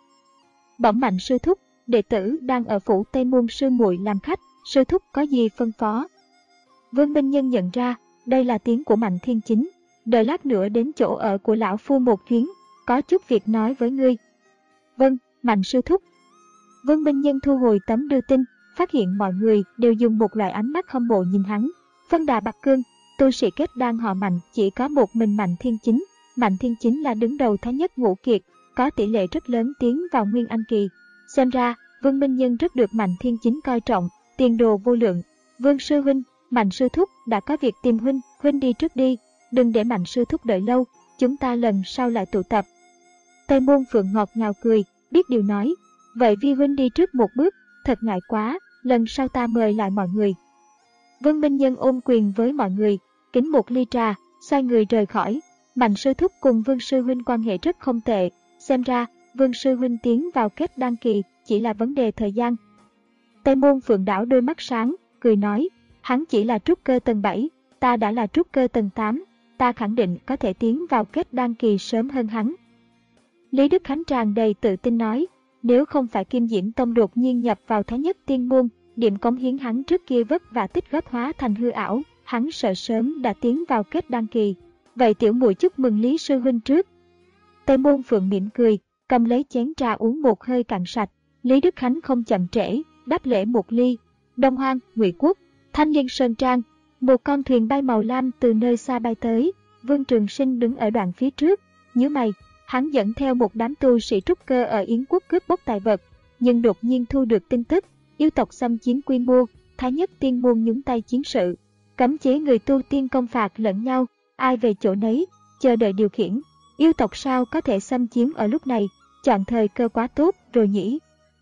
Bẩm Mạnh sư thúc, đệ tử đang ở phủ Tây Môn sư muội làm khách, sư thúc có gì phân phó? Vương Minh Nhân nhận ra, đây là tiếng của Mạnh Thiên Chính, đợi lát nữa đến chỗ ở của lão phu một chuyến, có chút việc nói với ngươi. Vâng, Mạnh sư thúc. Vương Minh Nhân thu hồi tấm đưa tin, phát hiện mọi người đều dùng một loại ánh mắt hâm mộ nhìn hắn. Phân Đà Bạc Cương, tu sĩ kết đan họ Mạnh chỉ có một mình Mạnh Thiên Chính. Mạnh Thiên Chính là đứng đầu thái nhất ngũ kiệt, có tỷ lệ rất lớn tiến vào Nguyên Anh kỳ. Xem ra, Vương Minh Nhân rất được Mạnh Thiên Chính coi trọng, tiền đồ vô lượng. Vương sư huynh, Mạnh sư thúc đã có việc tìm huynh, huynh đi trước đi, đừng để Mạnh sư thúc đợi lâu, chúng ta lần sau lại tụ tập. Tây Môn Phượng ngọt ngào cười, biết điều nói, vậy Vi huynh đi trước một bước, thật ngại quá, lần sau ta mời lại mọi người. Vương Minh Nhân ôm quyền với mọi người, kính một ly trà, xoay người rời khỏi. Mạnh sư thúc cùng Vương sư huynh quan hệ rất không tệ, xem ra Vương sư huynh tiến vào kết đan kỳ chỉ là vấn đề thời gian. Tây Môn Phượng đảo đôi mắt sáng, cười nói, hắn chỉ là trúc cơ tầng bảy, ta đã là trúc cơ tầng tám, ta khẳng định có thể tiến vào kết đan kỳ sớm hơn hắn. Lý Đức Khánh tràn đầy tự tin nói, nếu không phải Kim Diễm Tông đột nhiên nhập vào Thái Nhất Tiên Môn, điểm cống hiến hắn trước kia vất và tích góp hóa thành hư ảo, hắn sợ sớm đã tiến vào kết đan kỳ. Vậy tiểu muội chúc mừng Lý sư huynh trước. Tây Môn Phượng mỉm cười, cầm lấy chén trà uống một hơi cạn sạch. Lý Đức Khánh không chậm trễ, đáp lễ một ly. Đông Hoang, Ngụy Quốc, Thanh Liên Sơn Trang, một con thuyền bay màu lam từ nơi xa bay tới. Vương Trường Sinh đứng ở đoạn phía trước, nhíu mày. Hắn dẫn theo một đám tu sĩ trúc cơ ở Yến Quốc cướp bóc tài vật, nhưng đột nhiên thu được tin tức, yêu tộc xâm chiếm quy mô, Thái Nhất Tiên Môn nhúng tay chiến sự, cấm chế người tu tiên công phạt lẫn nhau, ai về chỗ nấy, chờ đợi điều khiển. Yêu tộc sao có thể xâm chiếm ở lúc này, chọn thời cơ quá tốt rồi nhỉ.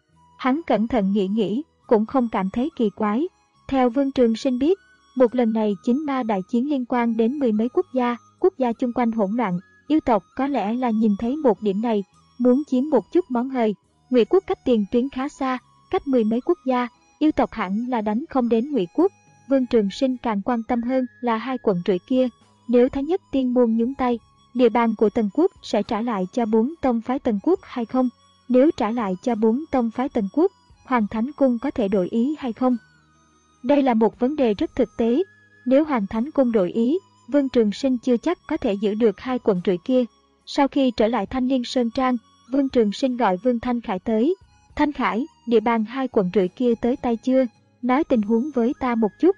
Hắn cẩn thận nghĩ nghĩ, cũng không cảm thấy kỳ quái. Theo Vương Trường Sinh biết, một lần này chính ma đại chiến liên quan đến mười mấy quốc gia, quốc gia chung quanh hỗn loạn. Yêu tộc có lẽ là nhìn thấy một điểm này, muốn chiếm một chút món hời. Ngụy Quốc cách tiền tuyến khá xa, cách mười mấy quốc gia, yêu tộc hẳn là đánh không đến Ngụy Quốc. Vương Trường Sinh càng quan tâm hơn là hai quận rưỡi kia. Nếu Thái Nhất Tiên Môn nhúng tay, địa bàn của Tần Quốc sẽ trả lại cho bốn tông phái Tần Quốc hay không? Nếu trả lại cho bốn tông phái Tần Quốc, Hoàng Thánh Cung có thể đổi ý hay không? Đây là một vấn đề rất thực tế. Nếu Hoàng Thánh Cung đổi ý, Vương Trường Sinh chưa chắc có thể giữ được hai quận rưỡi kia. Sau khi trở lại Thanh Liên Sơn Trang, Vương Trường Sinh gọi Vương Thanh Khải tới. Thanh Khải, địa bàn hai quận rưỡi kia tới tay chưa? Nói tình huống với ta một chút.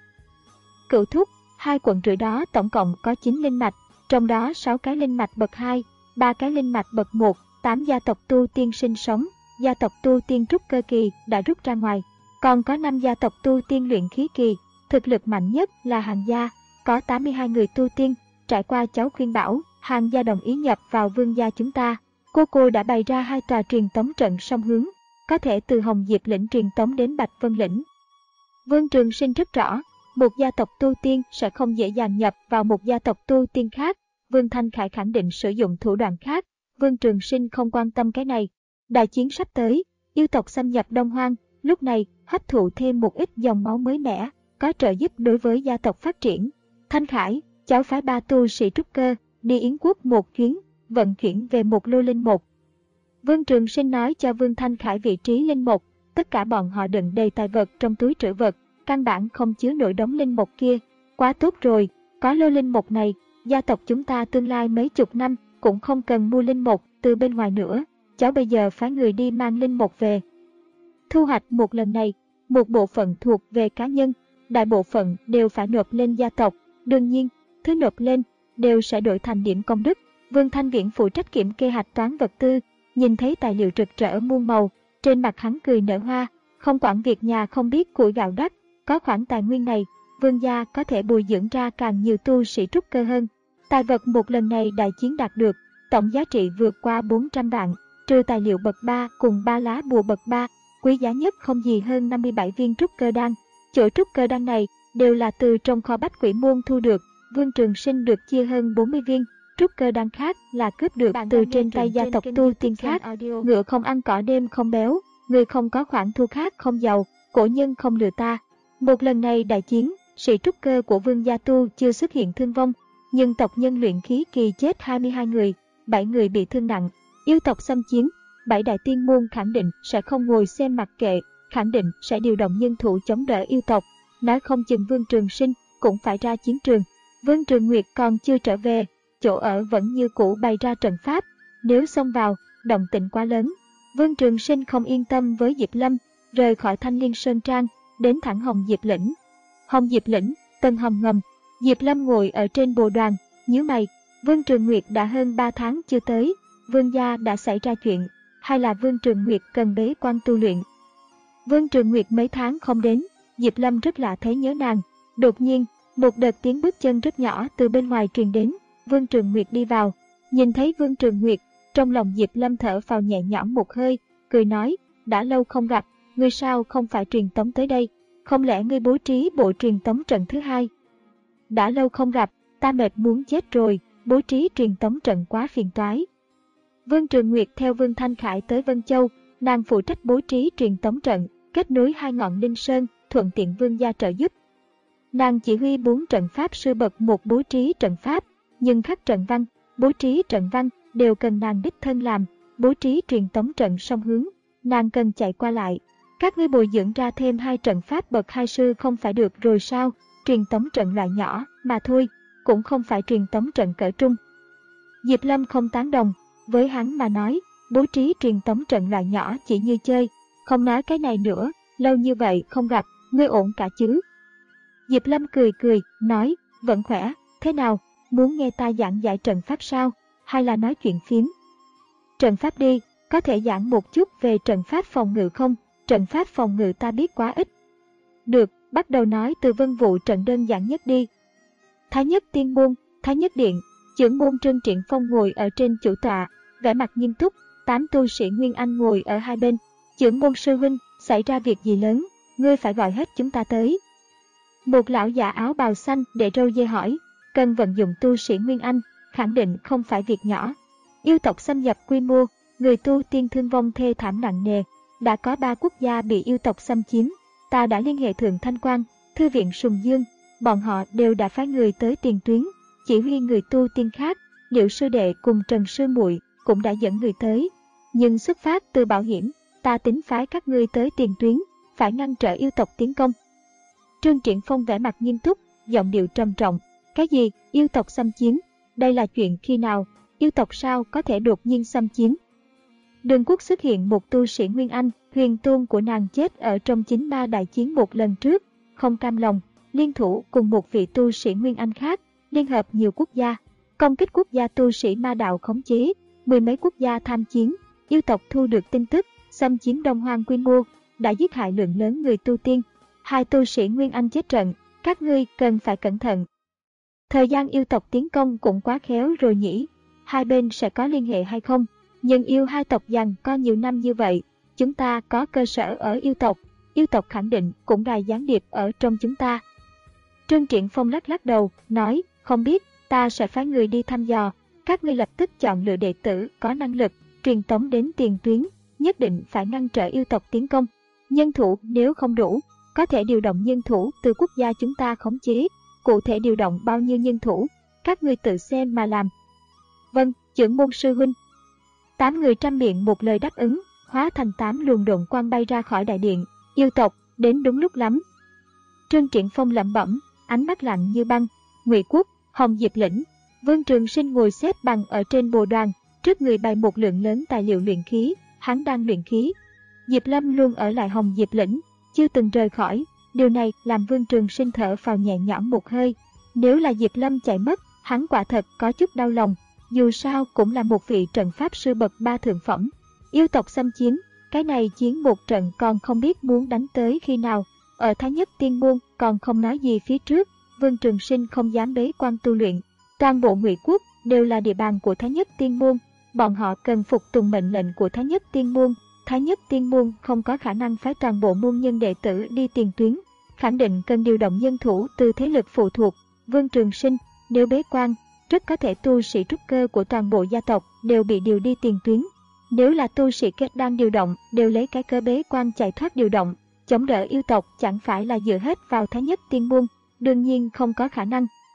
Cửu thúc, hai quận rưỡi đó tổng cộng có chín linh mạch, trong đó sáu cái linh mạch bậc hai, ba cái linh mạch bậc một, tám gia tộc tu tiên sinh sống, gia tộc tu tiên trúc cơ kỳ đã rút ra ngoài, còn có năm gia tộc tu tiên luyện khí kỳ, thực lực mạnh nhất là Hàn gia, có tám mươi hai người tu tiên. Trải qua cháu khuyên bảo, Hàn gia đồng ý nhập vào Vương gia chúng ta. Cô cô đã bày ra hai tòa truyền tống trận song hướng, có thể từ Hồng Diệp lĩnh truyền tống đến Bạch Vân lĩnh. Vương Trường Sinh rất rõ, một gia tộc tu tiên sẽ không dễ dàng nhập vào một gia tộc tu tiên khác. Vương Thanh Khải khẳng định sử dụng thủ đoạn khác. Vương Trường Sinh không quan tâm cái này. Đại chiến sắp tới, yêu tộc xâm nhập Đông Hoang, lúc này hấp thụ thêm một ít dòng máu mới mẻ, có trợ giúp đối với gia tộc phát triển. Thanh Khải, cháu phái ba tu sĩ trúc cơ, đi Yến Quốc một chuyến, vận chuyển về một lô linh một. Vương Trường Sinh nói cho Vương Thanh Khải vị trí linh một, tất cả bọn họ đựng đầy tài vật trong túi trữ vật, căn bản không chứa nổi đống linh một kia. Quá tốt rồi, có lô linh một này, gia tộc chúng ta tương lai mấy chục năm cũng không cần mua linh một từ bên ngoài nữa. Cháu bây giờ phái người đi mang linh một về. Thu hoạch một lần này, một bộ phận thuộc về cá nhân, đại bộ phận đều phải nộp lên gia tộc. Đương nhiên, thứ nộp lên đều sẽ đổi thành điểm công đức. Vương Thanh Viễn phụ trách kiểm kê hạch toán vật tư, nhìn thấy tài liệu rực rỡ muôn màu, trên mặt hắn cười nở hoa, không quản việc nhà không biết củi gạo đắt, có khoản tài nguyên này, Vương gia có thể bồi dưỡng ra càng nhiều tu sĩ trúc cơ hơn. Tài vật một lần này đại chiến đạt được, tổng giá trị vượt qua bốn trăm vạn, trừ tài liệu bậc ba cùng ba lá bùa bậc ba, quý giá nhất không gì hơn năm mươi bảy viên trúc cơ đan. Chỗ trúc cơ đan này đều là từ trong kho Bách Quỷ Môn thu được. Vương Trường Sinh được chia hơn bốn mươi viên, trúc cơ đan khác là cướp được từ trên tay gia tộc tu tiên khác. Ngựa không ăn cỏ đêm không béo, người không có khoản thu khác không giàu, cổ nhân không lừa ta. Một lần này đại chiến, sĩ trúc cơ của Vương gia tu chưa xuất hiện thương vong, nhưng tộc nhân luyện khí kỳ chết hai mươi hai người, bảy người bị thương nặng. Yêu tộc xâm chiếm, bảy đại tiên môn khẳng định sẽ không ngồi xem mặc kệ, khẳng định sẽ điều động nhân thủ chống đỡ yêu tộc. Nói không chừng Vương Trường Sinh cũng phải ra chiến trường. Vương Trường Nguyệt còn chưa trở về, chỗ ở vẫn như cũ bày ra trận pháp. Nếu xông vào, động tĩnh quá lớn. Vương Trường Sinh không yên tâm với Diệp Lâm, rời khỏi Thanh Liên Sơn Trang, đến thẳng Hồng Diệp Lĩnh. Hồng Diệp Lĩnh, tầng hầm ngầm. Diệp Lâm ngồi ở trên bồ đoàn, nhíu mày. Vương Trường Nguyệt đã hơn ba tháng chưa tới, Vương gia đã xảy ra chuyện, hay là Vương Trường Nguyệt cần bế quan tu luyện? Vương Trường Nguyệt mấy tháng không đến, Diệp Lâm rất lạ thấy nhớ nàng. Đột nhiên, một đợt tiếng bước chân rất nhỏ từ bên ngoài truyền đến. Vương Trường Nguyệt đi vào, nhìn thấy Vương Trường Nguyệt, trong lòng Diệp Lâm thở phào nhẹ nhõm một hơi, cười nói, đã lâu không gặp, ngươi sao không phải truyền tống tới đây, không lẽ ngươi bố trí bộ truyền tống trận thứ hai? Đã lâu không gặp, ta mệt muốn chết rồi, bố trí truyền tống trận quá phiền toái. Vương Trường Nguyệt theo Vương Thanh Khải tới Vân Châu, nàng phụ trách bố trí truyền tống trận, kết nối hai ngọn Ninh Sơn, thuận tiện Vương gia trợ giúp. Nàng chỉ huy bốn trận pháp sư bậc một bố trí trận pháp, nhưng khắc trận văn, bố trí trận văn đều cần nàng đích thân làm. Bố trí truyền tống trận song hướng, nàng cần chạy qua lại. Các ngươi bồi dưỡng ra thêm hai trận pháp bậc hai sư không phải được rồi sao? Truyền tống trận loại nhỏ mà thôi, cũng không phải truyền tống trận cỡ trung. Diệp Lâm không tán đồng, với hắn mà nói, bố trí truyền tống trận loại nhỏ chỉ như chơi. Không nói cái này nữa, lâu như vậy không gặp, ngươi ổn cả chứ? Diệp Lâm cười cười, nói, vẫn khỏe, thế nào, muốn nghe ta giảng giải trận pháp sao, hay là nói chuyện phiếm? Trận pháp đi, có thể giảng một chút về trận pháp phòng ngự không? Trận pháp phòng ngự ta biết quá ít. Được, bắt đầu nói từ vân vụ trận đơn giản nhất đi. Thái Nhất Tiên Môn, Thái Nhất Điện, trưởng môn Trương Triển Phong ngồi ở trên chủ tọa, vẻ mặt nghiêm túc, tám tu sĩ Nguyên Anh ngồi ở hai bên. Trưởng môn sư huynh, xảy ra việc gì lớn, ngươi phải gọi hết chúng ta tới. Một lão giả áo bào xanh để râu dê hỏi, cần vận dụng tu sĩ Nguyên Anh, khẳng định không phải việc nhỏ. Yêu tộc xâm nhập quy mô, người tu tiên thương vong thê thảm nặng nề, đã có ba quốc gia bị yêu tộc xâm chiếm. Ta đã liên hệ Thượng Thanh Quan, Thư viện Sùng Dương, bọn họ đều đã phái người tới tiền tuyến, chỉ huy người tu tiên khác. Liễu sư đệ cùng Trần sư muội cũng đã dẫn người tới, nhưng xuất phát từ bảo hiểm, ta tính phái các ngươi tới tiền tuyến, phải ngăn trở yêu tộc tiến công. Trương Triển Phong vẻ mặt nghiêm túc, giọng điệu trầm trọng. Cái gì, yêu tộc xâm chiếm? Đây là chuyện khi nào? Yêu tộc sao có thể đột nhiên xâm chiếm? Đường Quốc xuất hiện một tu sĩ Nguyên Anh, huyền tôn của nàng chết ở trong chính ma đại chiến một lần trước, không cam lòng, liên thủ cùng một vị tu sĩ Nguyên Anh khác, liên hợp nhiều quốc gia, công kích quốc gia tu sĩ ma đạo khống chế, mười mấy quốc gia tham chiến. Yêu tộc thu được tin tức, xâm chiếm Đông Hoang quy mô, đã giết hại lượng lớn người tu tiên. Hai tu sĩ Nguyên Anh chết trận, các ngươi cần phải cẩn thận. Thời gian yêu tộc tiến công cũng quá khéo rồi nhỉ, hai bên sẽ có liên hệ hay không? Nhưng yêu hai tộc giằng co nhiều năm như vậy, chúng ta có cơ sở ở yêu tộc, yêu tộc khẳng định cũng gài gián điệp ở trong chúng ta. Trương Triển Phong lắc lắc đầu, nói, không biết, ta sẽ phái người đi thăm dò, các ngươi lập tức chọn lựa đệ tử có năng lực, truyền tống đến tiền tuyến, nhất định phải ngăn trở yêu tộc tiến công. Nhân thủ nếu không đủ, có thể điều động nhân thủ từ quốc gia chúng ta khống chế, cụ thể điều động bao nhiêu nhân thủ, các ngươi tự xem mà làm. Vâng, trưởng môn sư huynh. Tám người trăm miệng một lời đáp ứng, hóa thành tám luồng độn quang bay ra khỏi đại điện. Yêu tộc, đến đúng lúc lắm. Trương Triển Phong lẩm bẩm, ánh mắt lạnh như băng. Ngụy Quốc, Hồng Diệp Lĩnh. Vương Trường Sinh ngồi xếp bằng ở trên bồ đoàn, trước người bày một lượng lớn tài liệu luyện khí, hắn đang luyện khí. Diệp Lâm luôn ở lại Hồng Diệp Lĩnh, chưa từng rời khỏi, điều này làm Vương Trường Sinh thở phào nhẹ nhõm một hơi. Nếu là Diệp Lâm chạy mất, hắn quả thật có chút đau lòng, dù sao cũng là một vị trận pháp sư bậc ba thượng phẩm. Yêu tộc xâm chiếm, cái này chiến một trận còn không biết muốn đánh tới khi nào. Ở Thái Nhất Tiên Môn còn không nói gì phía trước, Vương Trường Sinh không dám bế quan tu luyện. Toàn bộ Ngụy Quốc đều là địa bàn của Thái Nhất Tiên Môn, bọn họ cần phục tùng mệnh lệnh của Thái Nhất Tiên Môn. Thái Nhất Tiên Môn không có khả năng phái toàn bộ môn nhân đệ tử đi tiền tuyến, khẳng định cần điều động nhân thủ từ thế lực phụ thuộc. Vương Trường Sinh, nếu bế quan, rất có thể tu sĩ trúc cơ của toàn bộ gia tộc đều bị điều đi tiền tuyến. Nếu là tu sĩ kết đang điều động, đều lấy cái cớ bế quan chạy thoát điều động, chống đỡ yêu tộc chẳng phải là dựa hết vào Thái Nhất Tiên Môn, đương nhiên không có khả năng.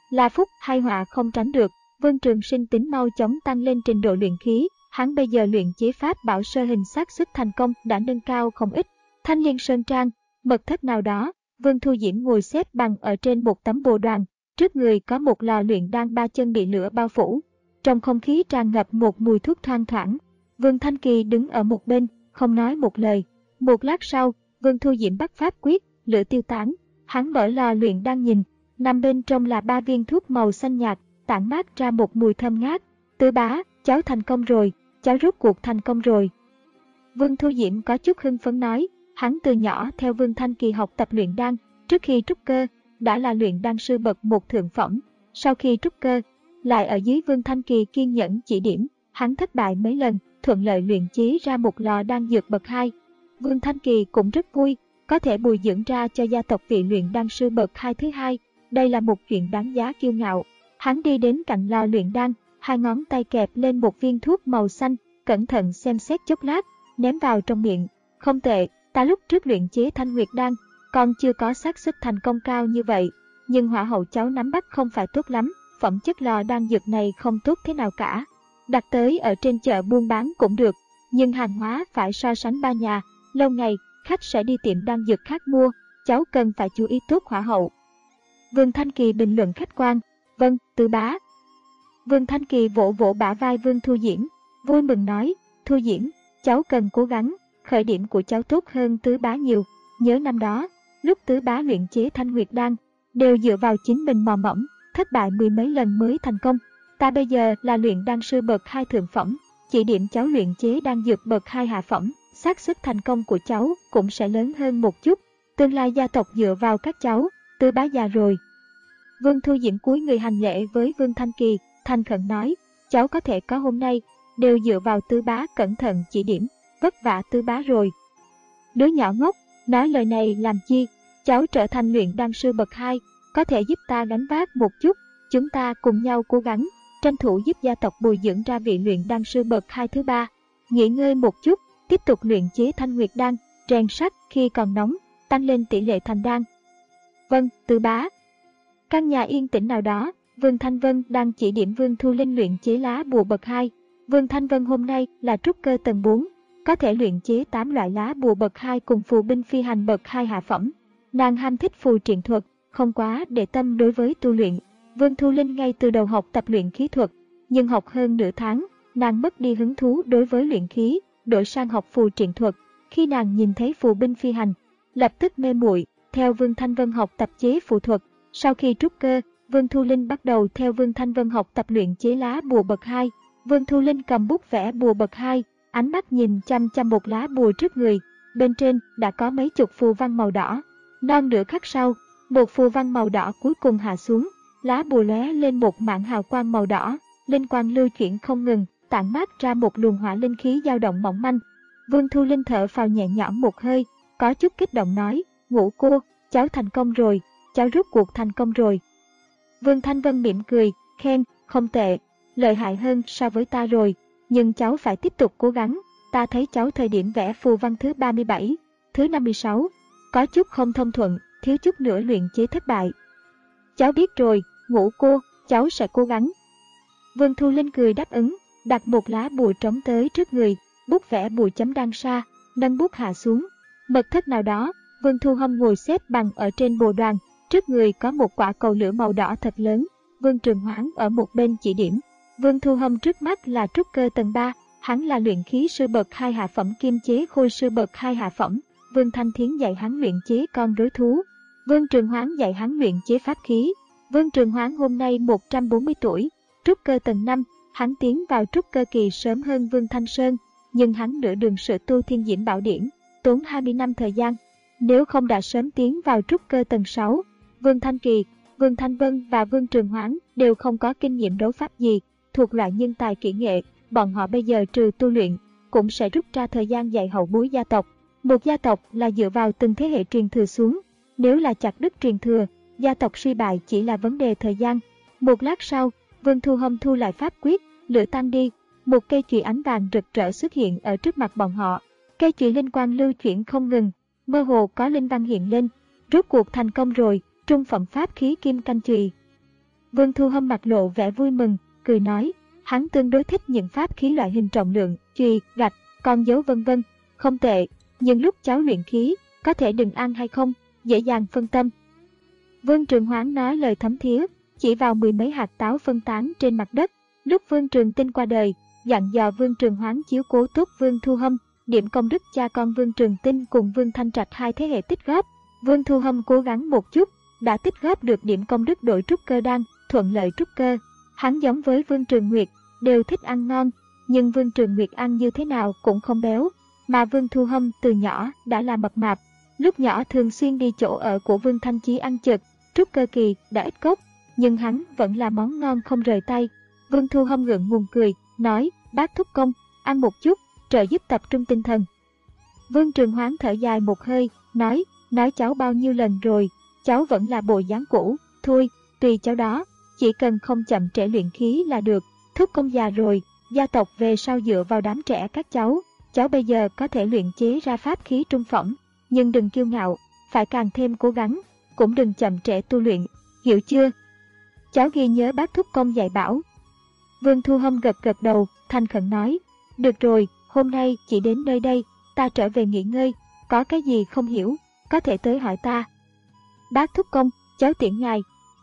là phúc hay họa không tránh được. Vương Trường Sinh tính mau chóng tăng lên trình độ luyện khí, hắn bây giờ luyện chế pháp bảo sơ hình xác suất thành công đã nâng cao không ít. Thanh Liên Sơn Trang, mật thất nào đó, Vương Thu Diễm ngồi xếp bằng ở trên một tấm bồ đoàn, trước người có một lò luyện đan ba chân bị lửa bao phủ. Trong không khí tràn ngập một mùi thuốc thoang thoảng. Vương Thanh Kỳ đứng ở một bên, không nói một lời. Một lát sau, Vương Thu Diễm bắt pháp quyết, lửa tiêu tán, hắn mở lò luyện đan nhìn, nằm bên trong là ba viên thuốc màu xanh nhạt, tản mát ra một mùi thơm ngát. Tứ bá, cháu thành công rồi, cháu rốt cuộc thành công rồi. Vương Thu Diễm có chút hưng phấn nói, hắn từ nhỏ theo Vương Thanh Kỳ học tập luyện đan, trước khi trúc cơ, đã là luyện đan sư bậc một thượng phẩm, sau khi trúc cơ, lại ở dưới Vương Thanh Kỳ kiên nhẫn chỉ điểm, hắn thất bại mấy lần, thuận lợi luyện chế ra một lò đan dược bậc hai. Vương Thanh Kỳ cũng rất vui, có thể bồi dưỡng ra cho gia tộc vị luyện đan sư bậc hai thứ hai, đây là một chuyện đáng giá kiêu ngạo. Hắn đi đến cạnh lò luyện đan, hai ngón tay kẹp lên một viên thuốc màu xanh, cẩn thận xem xét chốc lát, ném vào trong miệng. Không tệ, ta lúc trước luyện chế Thanh Nguyệt đan, còn chưa có xác suất thành công cao như vậy, nhưng hỏa hậu cháu nắm bắt không phải tốt lắm, phẩm chất lò đan dược này không tốt thế nào cả. Đặt tới ở trên chợ buôn bán cũng được, nhưng hàng hóa phải so sánh ba nhà, lâu ngày khách sẽ đi tiệm đan dược khác mua, cháu cần phải chú ý tốt hỏa hậu. Vương Thanh Kỳ bình luận khách quan, vâng, Tứ bá. Vương Thanh Kỳ vỗ vỗ bả vai Vương Thu Diễm, vui mừng nói, Thu Diễm, cháu cần cố gắng, khởi điểm của cháu tốt hơn Tứ bá nhiều. Nhớ năm đó, lúc Tứ bá luyện chế Thanh Nguyệt đan, đều dựa vào chính mình mò mẫm, thất bại mười mấy lần mới thành công. Ta bây giờ là luyện đan sư bậc hai thượng phẩm, chỉ điểm cháu luyện chế đan dược bậc hai hạ phẩm, xác suất thành công của cháu cũng sẽ lớn hơn một chút. Tương lai gia tộc dựa vào các cháu, Tứ bá già rồi. Vương Thu Diễm cúi người hành lễ với Vương Thanh Kỳ, thành khẩn nói, cháu có thể có hôm nay, đều dựa vào Tứ bá cẩn thận chỉ điểm, vất vả Tứ bá rồi. Đứa nhỏ ngốc, nói lời này làm chi, cháu trở thành luyện đan sư bậc hai, có thể giúp ta gánh vác một chút, chúng ta cùng nhau cố gắng, tranh thủ giúp gia tộc bồi dưỡng ra vị luyện đan sư bậc hai thứ ba. Nghỉ ngơi một chút, tiếp tục luyện chế Thanh Nguyệt đan, rèn sắt khi còn nóng, tăng lên tỷ lệ thành đan. Vâng, Tứ bá. Căn nhà yên tĩnh nào đó, Vương Thanh Vân đang chỉ điểm Vương Thu Linh luyện chế lá bùa bậc hai. Vương Thanh Vân hôm nay là trúc cơ tầng bốn, có thể luyện chế tám loại lá bùa bậc hai cùng phù binh phi hành bậc hai hạ phẩm. Nàng ham thích phù triện thuật, không quá để tâm đối với tu luyện. Vương Thu Linh ngay từ đầu học tập luyện khí thuật, nhưng học hơn nửa tháng, nàng mất đi hứng thú đối với luyện khí, đổi sang học phù triện thuật. Khi nàng nhìn thấy phù binh phi hành, lập tức mê muội, theo Vương Thanh Vân học tập chế phù thuật. Sau khi trúc cơ, Vương Thu Linh bắt đầu theo Vương Thanh Vân học tập luyện chế lá bùa bậc hai. Vương Thu Linh cầm bút vẽ bùa bậc hai, ánh mắt nhìn chăm chăm một lá bùa trước người, bên trên đã có mấy chục phù văn màu đỏ. Non nửa khắc sau, một phù văn màu đỏ cuối cùng hạ xuống, lá bùa lóe lên một mảng hào quang màu đỏ, linh quang lưu chuyển không ngừng, tản mát ra một luồng hỏa linh khí dao động mỏng manh. Vương Thu Linh thở phào nhẹ nhõm một hơi, có chút kích động nói, Ngũ cô, cháu thành công rồi, cháu rốt cuộc thành công rồi. Vương Thanh Vân mỉm cười, khen, không tệ, lợi hại hơn so với ta rồi, nhưng cháu phải tiếp tục cố gắng. Ta thấy cháu thời điểm vẽ phù văn thứ ba mươi bảy, thứ năm mươi sáu, có chút không thông thuận, thiếu chút nữa luyện chế thất bại. Cháu biết rồi, Ngũ cô, cháu sẽ cố gắng. Vương Thu Linh cười đáp ứng, đặt một lá bùa trống tới trước người, bút vẽ bùa chấm đan sa, nâng bút hạ xuống. Mật thất nào đó, Vương Thu Hâm ngồi xếp bằng ở trên bồ đoàn, trước người có một quả cầu lửa màu đỏ thật lớn. Vương Trường Hoáng ở một bên chỉ điểm. Vương Thu Hâm trước mắt là trúc cơ tầng ba, hắn là luyện khí sư bậc hai hạ phẩm kim chế khôi sư bậc hai hạ phẩm. Vương Thanh Thiến dạy hắn luyện chế con rối thú. Vương Trường Hoáng dạy hắn luyện chế pháp khí. Vương Trường Hoáng hôm nay một trăm bốn mươi tuổi, trúc cơ tầng năm, hắn tiến vào trúc cơ kỳ sớm hơn Vương Thanh Sơn, nhưng hắn nửa đường sự tu Thiên Diễm Bảo Điển, tốn hai mươi năm thời gian. Nếu không đã sớm tiến vào trúc cơ tầng sáu, Vương Thanh Kỳ, Vương Thanh Vân và Vương Trường Hoáng đều không có kinh nghiệm đấu pháp gì, thuộc loại nhân tài kỹ nghệ, bọn họ bây giờ trừ tu luyện, cũng sẽ rút ra thời gian dạy hậu bối gia tộc. Một gia tộc là dựa vào từng thế hệ truyền thừa xuống, nếu là chặt đứt truyền thừa, gia tộc suy bại chỉ là vấn đề thời gian. Một lát sau, Vương Thu Hâm thu lại pháp quyết, lửa tan đi, một cây chùy ánh vàng rực rỡ xuất hiện ở trước mặt bọn họ. Cây chùy linh quang lưu chuyển không ngừng, mơ hồ có linh văn hiện lên, rốt cuộc thành công rồi, trung phẩm pháp khí kim canh chùy. Vương Thu Hâm mặt lộ vẻ vui mừng, cười nói, hắn tương đối thích những pháp khí loại hình trọng lượng, chùy, gạch, con dấu vân vân, không tệ, nhưng lúc cháu luyện khí, có thể đừng ăn hay không, dễ dàng phân tâm. Vương Trường Hoáng nói lời thấm thía, chỉ vào mười mấy hạt táo phân tán trên mặt đất. Lúc Vương Trường Tinh qua đời, dặn dò Vương Trường Hoáng chiếu cố tốt Vương Thu Hâm, điểm công đức cha con Vương Trường Tinh cùng Vương Thanh Trạch hai thế hệ tích góp. Vương Thu Hâm cố gắng một chút, đã tích góp được điểm công đức đổi trúc cơ đan, thuận lợi trúc cơ. Hắn giống với Vương Trường Nguyệt, đều thích ăn ngon, nhưng Vương Trường Nguyệt ăn như thế nào cũng không béo, mà Vương Thu Hâm từ nhỏ đã là mập mạp. Lúc nhỏ thường xuyên đi chỗ ở của Vương Thanh Chí ăn chực, trúc cơ kỳ đã ít cốc, nhưng hắn vẫn là món ngon không rời tay. Vương Thu Hâm ngượng ngùng cười, nói, bác thúc công, ăn một chút, trợ giúp tập trung tinh thần. Vương Trường Hoáng thở dài một hơi, nói, nói cháu bao nhiêu lần rồi, cháu vẫn là bộ dáng cũ, thôi, tùy cháu đó, chỉ cần không chậm trễ luyện khí là được, thúc công già rồi, gia tộc về sau dựa vào đám trẻ các cháu, cháu bây giờ có thể luyện chế ra pháp khí trung phẩm, nhưng đừng kiêu ngạo, phải càng thêm cố gắng, cũng đừng chậm trễ tu luyện, hiểu chưa? Cháu ghi nhớ bác thúc công dạy bảo. Vương Thu Hâm gật gật đầu, thành khẩn nói, được rồi, hôm nay chỉ đến nơi đây, ta trở về nghỉ ngơi, có cái gì không hiểu, có thể tới hỏi ta. Bác thúc công, cháu tiễn ngài.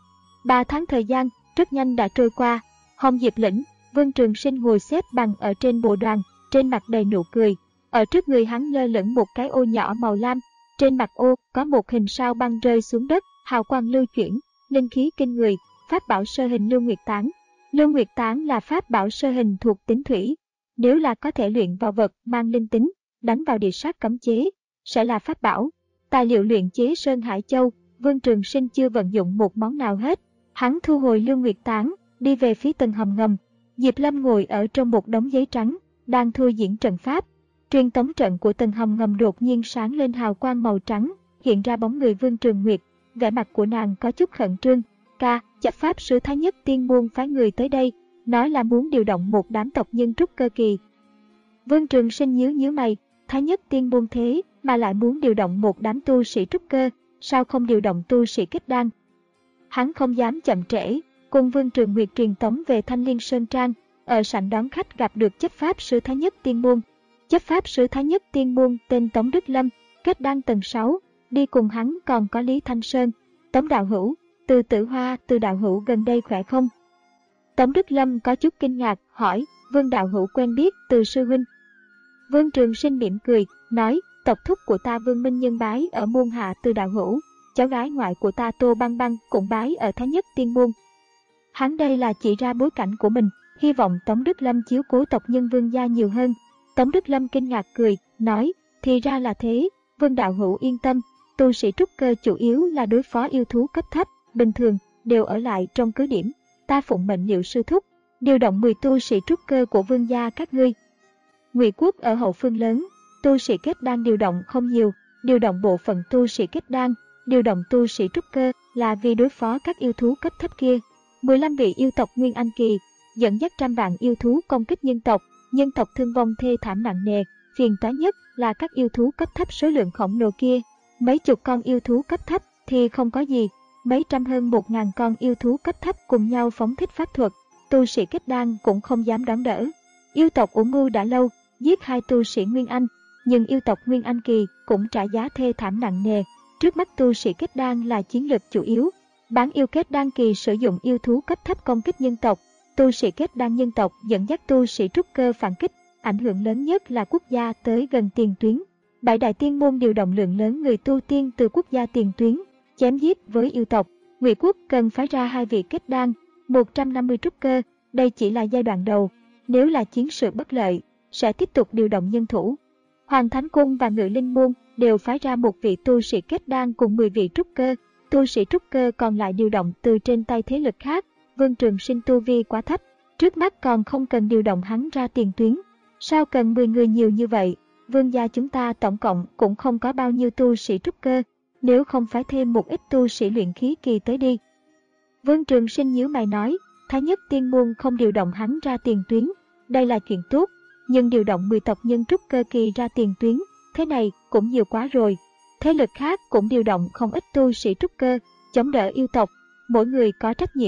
Ba tháng thời gian, rất nhanh đã trôi qua. Hồng Diệp Lĩnh, Vương Trường Sinh ngồi xếp bằng ở trên bộ đoàn, trên mặt đầy nụ cười. Ở trước người hắn lơ lửng một cái ô nhỏ màu lam, trên mặt ô có một hình sao băng rơi xuống đất, hào quang lưu chuyển, linh khí kinh người, pháp bảo sơ hình Lưu Nguyệt Tán. Lưu Nguyệt Tán là pháp bảo sơ hình thuộc tính thủy, nếu là có thể luyện vào vật mang linh tính, đánh vào địa sát cấm chế, sẽ là pháp bảo. Tài liệu luyện chế Sơn Hải Châu, Vương Trường Sinh chưa vận dụng một món nào hết. Hắn thu hồi Lưu Nguyệt Tán, đi về phía tầng hầm ngầm. Diệp Lâm ngồi ở trong một đống giấy trắng, đang thôi diễn trận pháp. Truyền tống trận của tầng hầm ngầm đột nhiên sáng lên hào quang màu trắng, hiện ra bóng người Vương Trường Nguyệt. Vẻ mặt của nàng có chút khẩn trương. Ca, chấp pháp sứ Thái Nhất Tiên Môn phái người tới đây, nói là muốn điều động một đám tộc nhân trúc cơ kỳ. Vương Trường Sinh nhíu nhíu mày, Thái Nhất Tiên Môn thế mà lại muốn điều động một đám tu sĩ trúc cơ, sao không điều động tu sĩ kết đan? Hắn không dám chậm trễ, cùng Vương Trường Nguyệt truyền tống về Thanh Liên Sơn Trang, ở sảnh đón khách gặp được chấp pháp sứ Thái Nhất Tiên Môn. Chấp pháp sứ Thái Nhất Tiên Môn tên Tống Đức Lâm, kết đan tầng sáu, đi cùng hắn còn có Lý Thanh Sơn, Tống Đạo Hữu, Từ Tử Hoa, Từ Đạo Hữu gần đây khỏe không? Tống Đức Lâm có chút kinh ngạc, hỏi, Vương Đạo Hữu quen biết Từ sư huynh. Vương Trường Sinh mỉm cười, nói, tộc thúc của ta Vương Minh Nhân bái ở môn hạ Từ Đạo Hữu, cháu gái ngoại của ta Tô Băng Băng cũng bái ở Thái Nhất Tiên Môn. Hắn đây là chỉ ra bối cảnh của mình, hy vọng Tống Đức Lâm chiếu cố tộc nhân Vương gia nhiều hơn. Tống Đức Lâm kinh ngạc cười, nói, thì ra là thế, Vương Đạo Hữu yên tâm, tu sĩ trúc cơ chủ yếu là đối phó yêu thú cấp thấp, bình thường đều ở lại trong cứ điểm. Ta phụng mệnh Liệu sư thúc, điều động mười tu sĩ trúc cơ của Vương gia các ngươi. Ngụy Quốc ở hậu phương lớn, tu sĩ kết đan điều động không nhiều, điều động bộ phận tu sĩ kết đan, điều động tu sĩ trúc cơ là vì đối phó các yêu thú cấp thấp kia. mười lăm vị yêu tộc Nguyên Anh kỳ, dẫn dắt trăm vạn yêu thú công kích nhân tộc, nhân tộc thương vong thê thảm nặng nề, phiền toái nhất là các yêu thú cấp thấp số lượng khổng lồ kia. Mấy chục con yêu thú cấp thấp thì không có gì, mấy trăm hơn một ngàn con yêu thú cấp thấp cùng nhau phóng thích pháp thuật, tu sĩ kết đan cũng không dám đón đỡ. Yêu tộc ủ mưu đã lâu, giết hai tu sĩ Nguyên Anh, nhưng yêu tộc Nguyên Anh kỳ cũng trả giá thê thảm nặng nề. Trước mắt tu sĩ kết đan là chiến lược chủ yếu. Bán yêu kết đan kỳ sử dụng yêu thú cấp thấp công kích nhân tộc, tu sĩ kết đan nhân tộc dẫn dắt tu sĩ trúc cơ phản kích, ảnh hưởng lớn nhất là quốc gia tới gần tiền tuyến. Bảy đại tiên môn điều động lượng lớn người tu tiên từ quốc gia tiền tuyến, chém giết với yêu tộc. Ngụy Quốc cần phái ra hai vị kết đan, một trăm năm mươi trúc cơ, đây chỉ là giai đoạn đầu. Nếu là chiến sự bất lợi, sẽ tiếp tục điều động nhân thủ. Hoàng Thánh Cung và Ngự Linh Môn đều phái ra một vị tu sĩ kết đan cùng mười vị trúc cơ, tu sĩ trúc cơ còn lại điều động từ trên tay thế lực khác. Vương Trường Sinh tu vi quá thấp, trước mắt còn không cần điều động hắn ra tiền tuyến. Sao cần mười người nhiều như vậy? Vương gia chúng ta tổng cộng cũng không có bao nhiêu tu sĩ trúc cơ, nếu không phải thêm một ít tu sĩ luyện khí kỳ tới đi. Vương Trường Sinh nhíu mày nói, Thái Nhất Tiên Môn không điều động hắn ra tiền tuyến, đây là chuyện tốt, nhưng điều động mười tộc nhân trúc cơ kỳ ra tiền tuyến, thế này cũng nhiều quá rồi. Thế lực khác cũng điều động không ít tu sĩ trúc cơ, chống đỡ yêu tộc, mỗi người có trách nhiệm.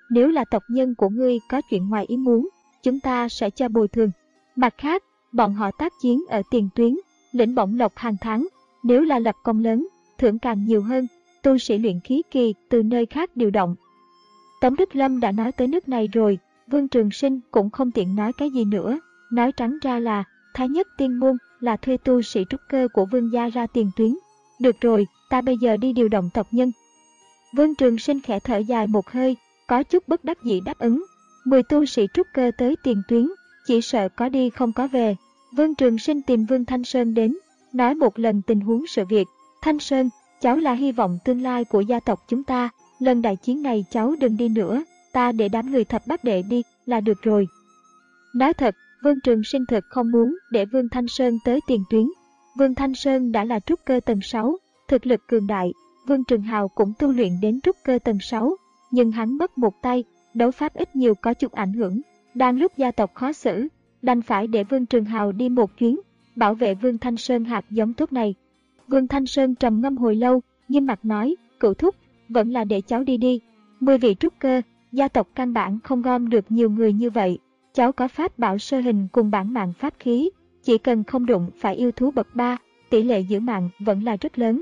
nếu là tộc nhân của ngươi có chuyện ngoài ý muốn, chúng ta sẽ cho bồi thường. Mặt khác, bọn họ tác chiến ở tiền tuyến, lĩnh bổng lộc hàng tháng, nếu là lập công lớn, thưởng càng nhiều hơn, tu sĩ luyện khí kỳ từ nơi khác điều động. Tống Đức Lâm đã nói tới nước này rồi, Vương Trường Sinh cũng không tiện nói cái gì nữa, nói trắng ra là Thái Nhất Tiên Môn là thuê tu sĩ trúc cơ của Vương gia ra tiền tuyến. Được rồi, ta bây giờ đi điều động tộc nhân. Vương Trường Sinh khẽ thở dài một hơi, có chút bất đắc dĩ đáp ứng. Mười tu sĩ trúc cơ tới tiền tuyến, chỉ sợ có đi không có về. Vương Trường Sinh tìm Vương Thanh Sơn đến, nói một lần tình huống sự việc. Thanh Sơn, cháu là hy vọng tương lai của gia tộc chúng ta, lần đại chiến này cháu đừng đi nữa, ta để đám người thập bát đệ đi là được rồi. Nói thật, Vương Trường Sinh thực không muốn để Vương Thanh Sơn tới tiền tuyến. Vương Thanh Sơn đã là trúc cơ tầng sáu, thực lực cường đại, Vương Trường Hào cũng tu luyện đến trúc cơ tầng sáu, nhưng hắn mất một tay, đấu pháp ít nhiều có chút ảnh hưởng, đang lúc gia tộc khó xử, đành phải để Vương Trường Hào đi một chuyến, bảo vệ Vương Thanh Sơn hạt giống tốt này. Vương Thanh Sơn trầm ngâm hồi lâu, nghiêm mặt nói, cửu thúc, vẫn là để cháu đi đi. Mười vị trúc cơ, gia tộc căn bản không gom được nhiều người như vậy. Cháu có pháp bảo sơ hình cùng bản mạng pháp khí, chỉ cần không đụng phải yêu thú bậc ba, tỷ lệ giữ mạng vẫn là rất lớn.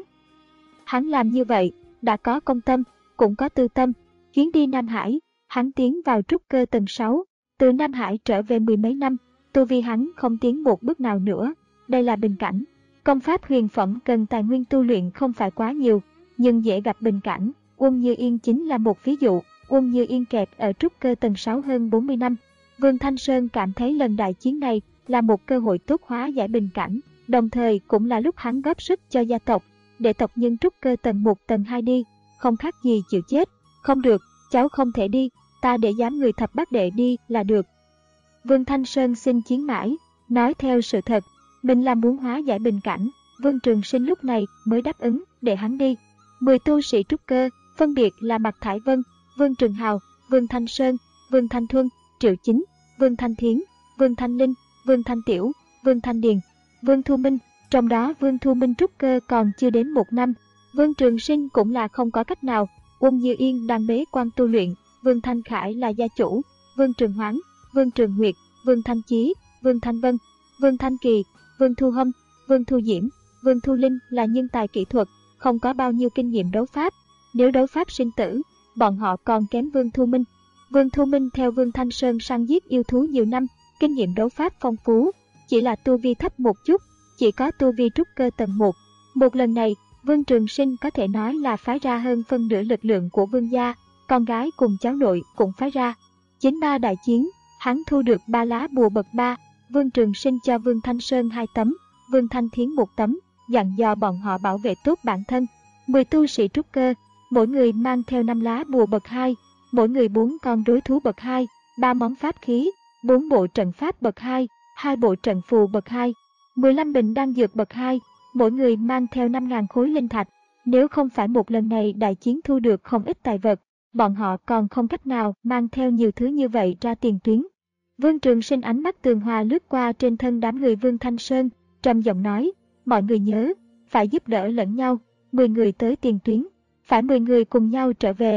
Hắn làm như vậy, đã có công tâm, cũng có tư tâm. Chuyến đi Nam Hải, hắn tiến vào trúc cơ tầng sáu, từ Nam Hải trở về mười mấy năm, tu vi hắn không tiến một bước nào nữa. Đây là bình cảnh. Công pháp huyền phẩm cần tài nguyên tu luyện không phải quá nhiều, nhưng dễ gặp bình cảnh. Uông Như Yên chính là một ví dụ. Uông Như Yên kẹt ở trúc cơ tầng sáu hơn bốn mươi năm. Vương Thanh Sơn cảm thấy lần đại chiến này là một cơ hội tốt hóa giải bình cảnh, đồng thời cũng là lúc hắn góp sức cho gia tộc, để tộc nhân trúc cơ tầng một tầng hai đi, không khác gì chịu chết. Không được, cháu không thể đi, ta để dám người thập bát đệ đi là được. Vương Thanh Sơn xin chiến mãi, nói theo sự thật, mình là muốn hóa giải bình cảnh. Vương Trường Sinh lúc này mới đáp ứng để hắn đi. Mười tu sĩ trúc cơ, phân biệt là Mạc Thải Vân, Vương Trường Hào, Vương Thanh Sơn, Vương Thanh Thuân, Triệu Chính, Vương Thanh Thiến, Vương Thanh Linh, Vương Thanh Tiểu, Vương Thanh Điền, Vương Thu Minh, trong đó Vương Thu Minh trúc cơ còn chưa đến một năm. Vương Trường Sinh cũng là không có cách nào. Uông Như Yên đang bế quan tu luyện, Vương Thanh Khải là gia chủ, Vương Trường Hoáng, Vương Trường Nguyệt, Vương Thanh Chí, Vương Thanh Vân, Vương Thanh Kỳ, Vương Thu Hâm, Vương Thu Diễm, Vương Thu Linh là nhân tài kỹ thuật, không có bao nhiêu kinh nghiệm đấu pháp. Nếu đấu pháp sinh tử, bọn họ còn kém Vương Thu Minh. Vương Thu Minh theo Vương Thanh Sơn săn giết yêu thú nhiều năm, kinh nghiệm đấu pháp phong phú, chỉ là tu vi thấp một chút, chỉ có tu vi trúc cơ tầng một. Một lần này, Vương Trường Sinh có thể nói là phái ra hơn phân nửa lực lượng của Vương gia, con gái cùng cháu nội cũng phái ra. Chính ba đại chiến, hắn thu được ba lá bùa bậc ba, Vương Trường Sinh cho Vương Thanh Sơn hai tấm, Vương Thanh Thiến một tấm, dặn dò bọn họ bảo vệ tốt bản thân. Mười tu sĩ trúc cơ, mỗi người mang theo năm lá bùa bậc hai, mỗi người bốn con rối thú bậc hai, ba món pháp khí, bốn bộ trận pháp bậc hai, hai bộ trận phù bậc hai, mười lăm bình đan dược bậc hai, mỗi người mang theo năm nghìn khối linh thạch. Nếu không phải một lần này đại chiến thu được không ít tài vật, bọn họ còn không cách nào mang theo nhiều thứ như vậy ra tiền tuyến. Vương Trường Sinh ánh mắt tường hòa lướt qua trên thân đám người Vương Thanh Sơn, trầm giọng nói, mọi người nhớ, phải giúp đỡ lẫn nhau, mười người tới tiền tuyến, phải mười người cùng nhau trở về.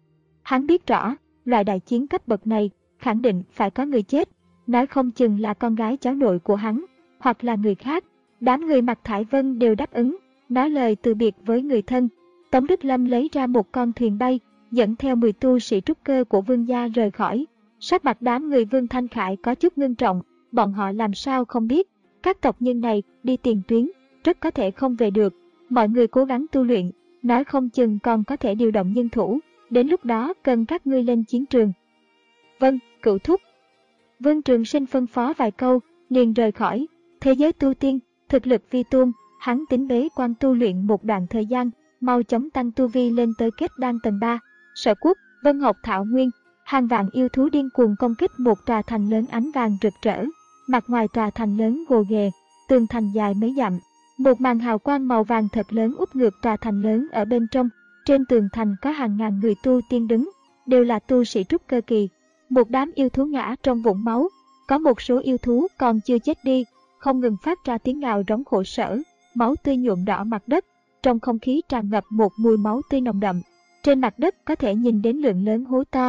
Hắn biết rõ, loại đại chiến cấp bậc này, khẳng định phải có người chết, nói không chừng là con gái cháu nội của hắn, hoặc là người khác. Đám người Mạc Thải Vân đều đáp ứng, nói lời từ biệt với người thân. Tống Đức Lâm lấy ra một con thuyền bay, dẫn theo mười tu sĩ trúc cơ của Vương gia rời khỏi. Sắc mặt đám người Vương Thanh Khải có chút ngưng trọng, bọn họ làm sao không biết, các tộc nhân này đi tiền tuyến, rất có thể không về được. Mọi người cố gắng tu luyện, nói không chừng còn có thể điều động nhân thủ, đến lúc đó cần các ngươi lên chiến trường. Vâng, cửu thúc. Vương Trường Sinh phân phó vài câu, liền rời khỏi. Thế giới tu tiên, thực lực vi tôn, hắn tính bế quan tu luyện một đoạn thời gian, mau chóng tăng tu vi lên tới kết đan tầng ba. Sở Quốc, Vân Học Thảo Nguyên, hàng vạn yêu thú điên cuồng công kích một tòa thành lớn ánh vàng rực rỡ. Mặt ngoài tòa thành lớn gồ ghề, tường thành dài mấy dặm, một màn hào quang màu vàng thật lớn úp ngược tòa thành lớn ở bên trong. Trên tường thành có hàng ngàn người tu tiên đứng, đều là tu sĩ trúc cơ kỳ. Một đám yêu thú ngã trong vũng máu, có một số yêu thú còn chưa chết đi, không ngừng phát ra tiếng gào rống khổ sở, máu tươi nhuộm đỏ mặt đất, trong không khí tràn ngập một mùi máu tươi nồng đậm. Trên mặt đất có thể nhìn đến lượng lớn hố to,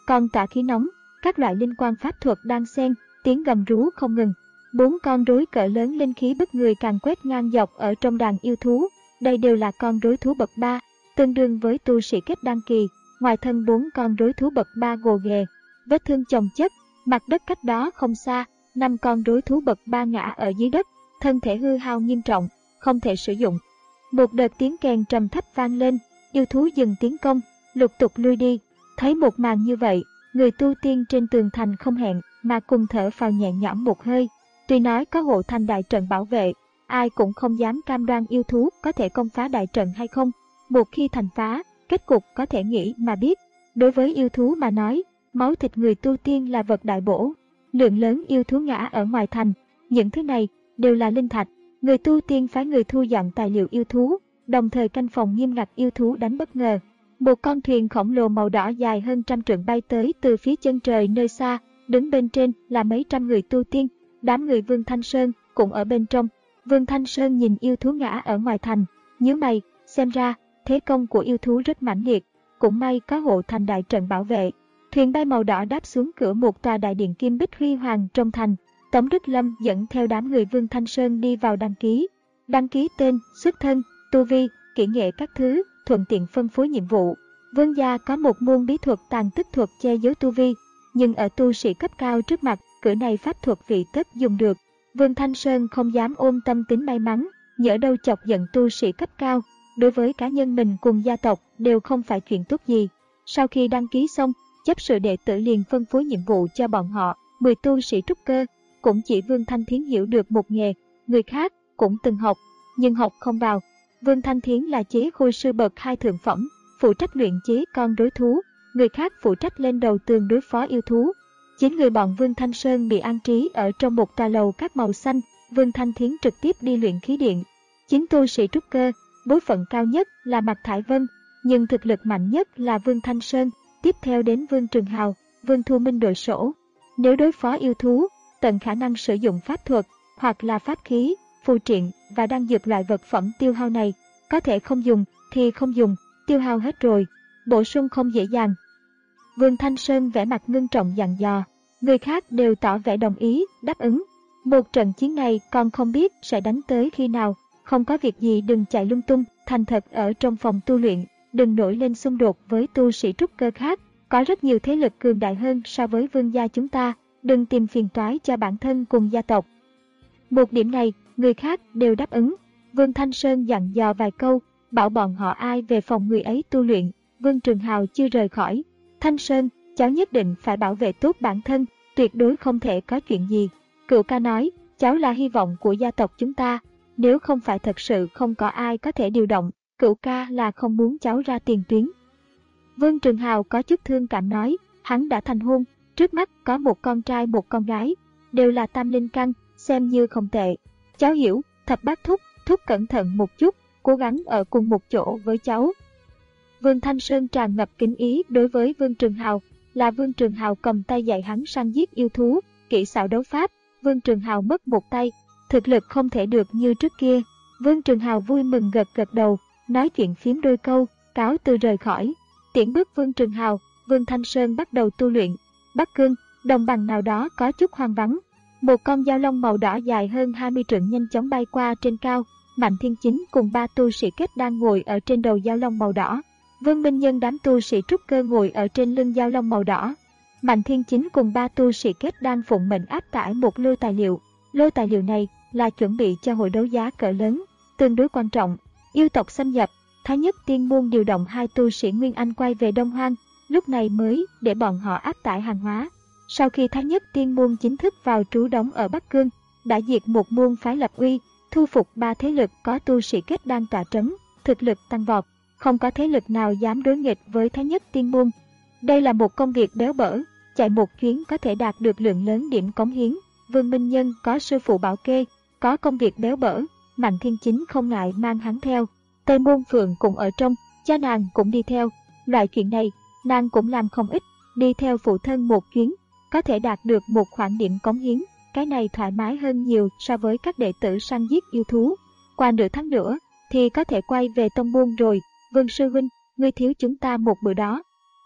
còn tỏa khí nóng, các loại linh quan pháp thuật đan xen, tiếng gầm rú không ngừng. Bốn con rối cỡ lớn linh khí bức người càn quét ngang dọc ở trong đàn yêu thú, đây đều là con rối thú bậc ba, tương đương với tu sĩ kết đan kỳ. Ngoài thân bốn con rối thú bậc ba gồ ghề, vết thương chồng chất, mặt đất cách đó không xa, năm con rối thú bậc ba ngã ở dưới đất, thân thể hư hao nghiêm trọng, không thể sử dụng. Một đợt tiếng kèn trầm thấp vang lên, yêu thú dừng tiến công, lục tục lui đi. Thấy một màn như vậy, người tu tiên trên tường thành không hẹn mà cùng thở phào nhẹ nhõm một hơi. Tuy nói có hộ thành đại trận bảo vệ, ai cũng không dám cam đoan yêu thú có thể công phá đại trận hay không. Một khi thành phá, kết cục có thể nghĩ mà biết. Đối với yêu thú mà nói, máu thịt người tu tiên là vật đại bổ. Lượng lớn yêu thú ngã ở ngoài thành, những thứ này đều là linh thạch. Người tu tiên phái người thu dọn tài liệu yêu thú, đồng thời canh phòng nghiêm ngặt yêu thú đánh bất ngờ. Một con thuyền khổng lồ màu đỏ dài hơn trăm trượng bay tới từ phía chân trời nơi xa, đứng bên trên là mấy trăm người tu tiên, đám người Vương Thanh Sơn cũng ở bên trong. Vương Thanh Sơn nhìn yêu thú ngã ở ngoài thành, nhíu mày, xem ra thế công của yêu thú rất mãnh liệt, cũng may có hộ thành đại trận bảo vệ. Thuyền bay màu đỏ đáp xuống cửa một tòa đại điện kim bích huy hoàng trong thành. Tống Đức Lâm dẫn theo đám người Vương Thanh Sơn đi vào đăng ký. Đăng ký tên, xuất thân, tu vi, kỹ nghệ các thứ, thuận tiện phân phối nhiệm vụ. Vương gia có một môn bí thuật tàn tích thuật che giấu tu vi, nhưng ở tu sĩ cấp cao trước mặt, cửa này pháp thuật vị tất dùng được. Vương Thanh Sơn không dám ôm tâm tính may mắn, nhỡ đâu chọc giận tu sĩ cấp cao. Đối với cá nhân mình cùng gia tộc đều không phải chuyện tốt gì. Sau khi đăng ký xong, chấp sự đệ tử liền phân phối nhiệm vụ cho bọn họ, mười tu sĩ trúc cơ. Cũng chỉ Vương Thanh Thiến hiểu được một nghề, người khác cũng từng học, nhưng học không vào. Vương Thanh Thiến là chế khôi sư bậc hai thượng phẩm, phụ trách luyện chế con rối thú, người khác phụ trách lên đầu tường đối phó yêu thú. Chín người bọn Vương Thanh Sơn bị an trí ở trong một tòa lầu các màu xanh, Vương Thanh Thiến trực tiếp đi luyện khí điện. Chín tu sĩ trúc cơ, bối phận cao nhất là Mạc Thải Vân, nhưng thực lực mạnh nhất là Vương Thanh Sơn, tiếp theo đến Vương Trường Hào, Vương Thu Minh đội sổ. Nếu đối phó yêu thú, tận khả năng sử dụng pháp thuật, hoặc là pháp khí, phù triện và đan dược loại vật phẩm tiêu hao này. Có thể không dùng thì không dùng, tiêu hao hết rồi, bổ sung không dễ dàng. Vương Thanh Sơn vẻ mặt ngưng trọng dặn dò, người khác đều tỏ vẻ đồng ý, đáp ứng. Một trận chiến này còn không biết sẽ đánh tới khi nào, không có việc gì đừng chạy lung tung, thành thật ở trong phòng tu luyện, đừng nổi lên xung đột với tu sĩ trúc cơ khác. Có rất nhiều thế lực cường đại hơn so với vương gia chúng ta, đừng tìm phiền toái cho bản thân cùng gia tộc. Một điểm này, người khác đều đáp ứng. Vương Thanh Sơn dặn dò vài câu, bảo bọn họ ai về phòng người ấy tu luyện. Vương Trường Hào chưa rời khỏi. Thanh Sơn, cháu nhất định phải bảo vệ tốt bản thân, tuyệt đối không thể có chuyện gì. Cựu ca nói, cháu là hy vọng của gia tộc chúng ta, nếu không phải thật sự không có ai có thể điều động, cựu ca là không muốn cháu ra tiền tuyến. Vương Trường Hào có chút thương cảm nói, hắn đã thành hôn, trước mắt có một con trai một con gái, đều là tam linh căn, xem như không tệ. Cháu hiểu, Thập Bát Thúc, Thúc cẩn thận một chút, cố gắng ở cùng một chỗ với cháu. Vương Thanh Sơn tràn ngập kính ý đối với Vương Trường Hào, là Vương Trường Hào cầm tay dạy hắn săn giết yêu thú, kỹ xảo đấu pháp. Vương Trường Hào mất một tay, thực lực không thể được như trước kia. Vương Trường Hào vui mừng gật gật đầu, nói chuyện phím đôi câu, cáo từ rời khỏi. Tiễn bước Vương Trường Hào, Vương Thanh Sơn bắt đầu tu luyện. Bắc Cương, đồng bằng nào đó có chút hoang vắng. Một con dao long màu đỏ dài hơn hai mươi trượng nhanh chóng bay qua trên cao. Mạnh Thiên Chính cùng ba tu sĩ kết đang ngồi ở trên đầu dao long màu đỏ. Vương Minh Nhân đám tu sĩ trúc cơ ngồi ở trên lưng dao long màu đỏ. Mạnh Thiên Chính cùng ba tu sĩ kết đang phụng mệnh áp tải một lô tài liệu. Lô tài liệu này là chuẩn bị cho hội đấu giá cỡ lớn, tương đối quan trọng. Yêu tộc xâm nhập, Thái Nhất Tiên Môn điều động hai tu sĩ Nguyên Anh quay về Đông Hoang, lúc này mới để bọn họ áp tải hàng hóa. Sau khi Thái Nhất Tiên Môn chính thức vào trú đóng ở Bắc Cương, đã diệt một môn phái lập uy, thu phục ba thế lực có tu sĩ kết đang tọa trấn, thực lực tăng vọt, không có thế lực nào dám đối nghịch với Thái Nhất Tiên Môn. Đây là một công việc béo bở, chạy một chuyến có thể đạt được lượng lớn điểm cống hiến. Vương Minh Nhân có sư phụ bảo kê, có công việc béo bở, Mạnh Thiên Chính không ngại mang hắn theo. Tây Môn Phượng cũng ở trong, cha nàng cũng đi theo. Loại chuyện này, nàng cũng làm không ít, đi theo phụ thân một chuyến, có thể đạt được một khoản điểm cống hiến. Cái này thoải mái hơn nhiều so với các đệ tử săn giết yêu thú. Qua nửa tháng nữa, thì có thể quay về tông môn rồi. Vương sư huynh, ngươi thiếu chúng ta một bữa đó.